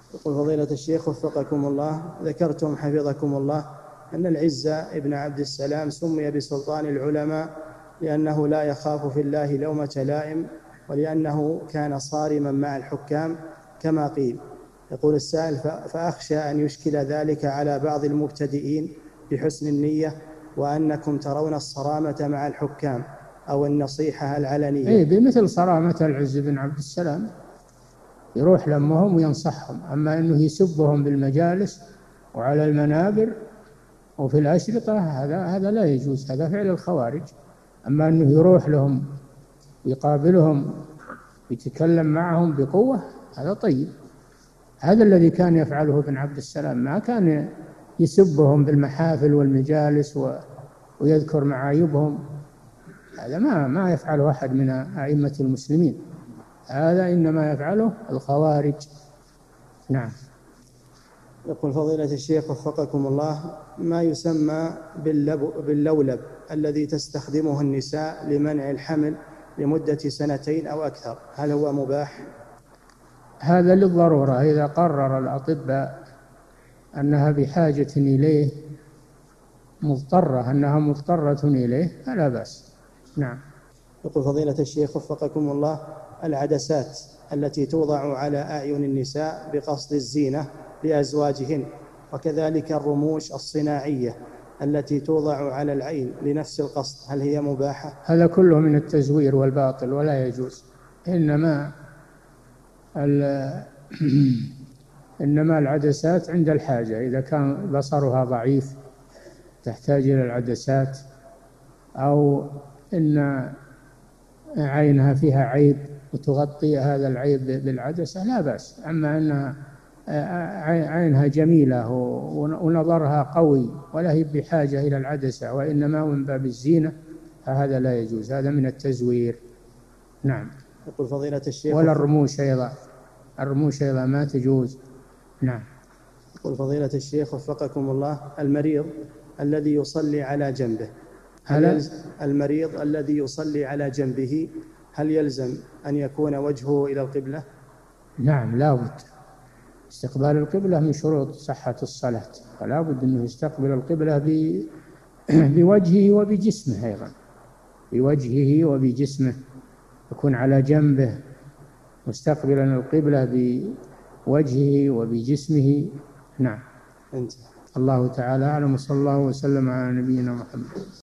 يقول فضيلة الشيخ وفقكم الله، ذكرتم حفظكم الله أن العز بن عبد السلام سمي بسلطان العلماء لأنه لا يخاف في الله لومة لائم، ولأنه كان صارما مع الحكام كما قيل. يقول السائل: فأخشى أن يشكل ذلك على بعض المبتدئين بحسن النية، وأنكم ترون الصرامة مع الحكام أو النصيحة العلنية. إيه، بمثل صرامة العز بن عبد السلام، يروح لمهم وينصحهم. أما أنه يسبهم بالمجالس وعلى المنابر وفي الأشرطة، هذا هذا لا يجوز، هذا فعل الخوارج. أما أنه يروح لهم ويقابلهم ويتكلم معهم بقوة، هذا طيب. هذا الذي كان يفعله ابن عبد السلام، ما كان يسبهم بالمحافل والمجالس ويذكر معايبهم. هذا ما ما يفعله أحد من أئمة المسلمين، هذا إنما يفعله الخوارج. نعم. يقول فضيلة الشيخ وفقكم الله: ما يسمى باللولب الذي تستخدمه النساء لمنع الحمل لمدة سنتين أو أكثر، هل هو مباح؟ هذا للضرورة، إذا قرر الأطباء أنها بحاجة إليه، مضطرة أنها مضطرة إليه، فلا بأس. نعم. يقول فضيلة الشيخ وفقكم الله: العدسات التي توضع على أعين النساء بقصد الزينة لأزواجهن، وكذلك الرموش الصناعية التي توضع على العين لنفس القصد، هل هي مباحة؟ هذا كله من التزوير والباطل ولا يجوز. إنما إنما العدسات عند الحاجة، إذا كان بصرها ضعيف تحتاج إلى العدسات، أو إن عينها فيها عيب وتغطي هذا العيب بالعدسة، لا بأس. أما أنها عينها جميلة ونظرها قوي ولا هي بحاجة إلى العدسة، وإنما من باب الزينة، فهذا لا يجوز، هذا من التزوير. نعم. يقول فضيلة الشيخ: ولا الرموش أيضا، الرموش أيضا ما تجوز. نعم. يقول فضيلة الشيخ وفقكم الله: المريض الذي يصلي على جنبه، هل المريض الذي يصلي على جنبه هل يلزم أن يكون وجهه إلى القبلة؟ نعم، لا بد. استقبال القبلة من شروط صحة الصلاة، فلا بد أنه يستقبل القبلة بوجهه وبجسمه أيضا، بوجهه وبجسمه، يكون على جنبه مستقبلا القبلة بوجهه وبجسمه. نعم. أنت. الله تعالى أعلم، وصلى الله وسلم على نبينا محمد.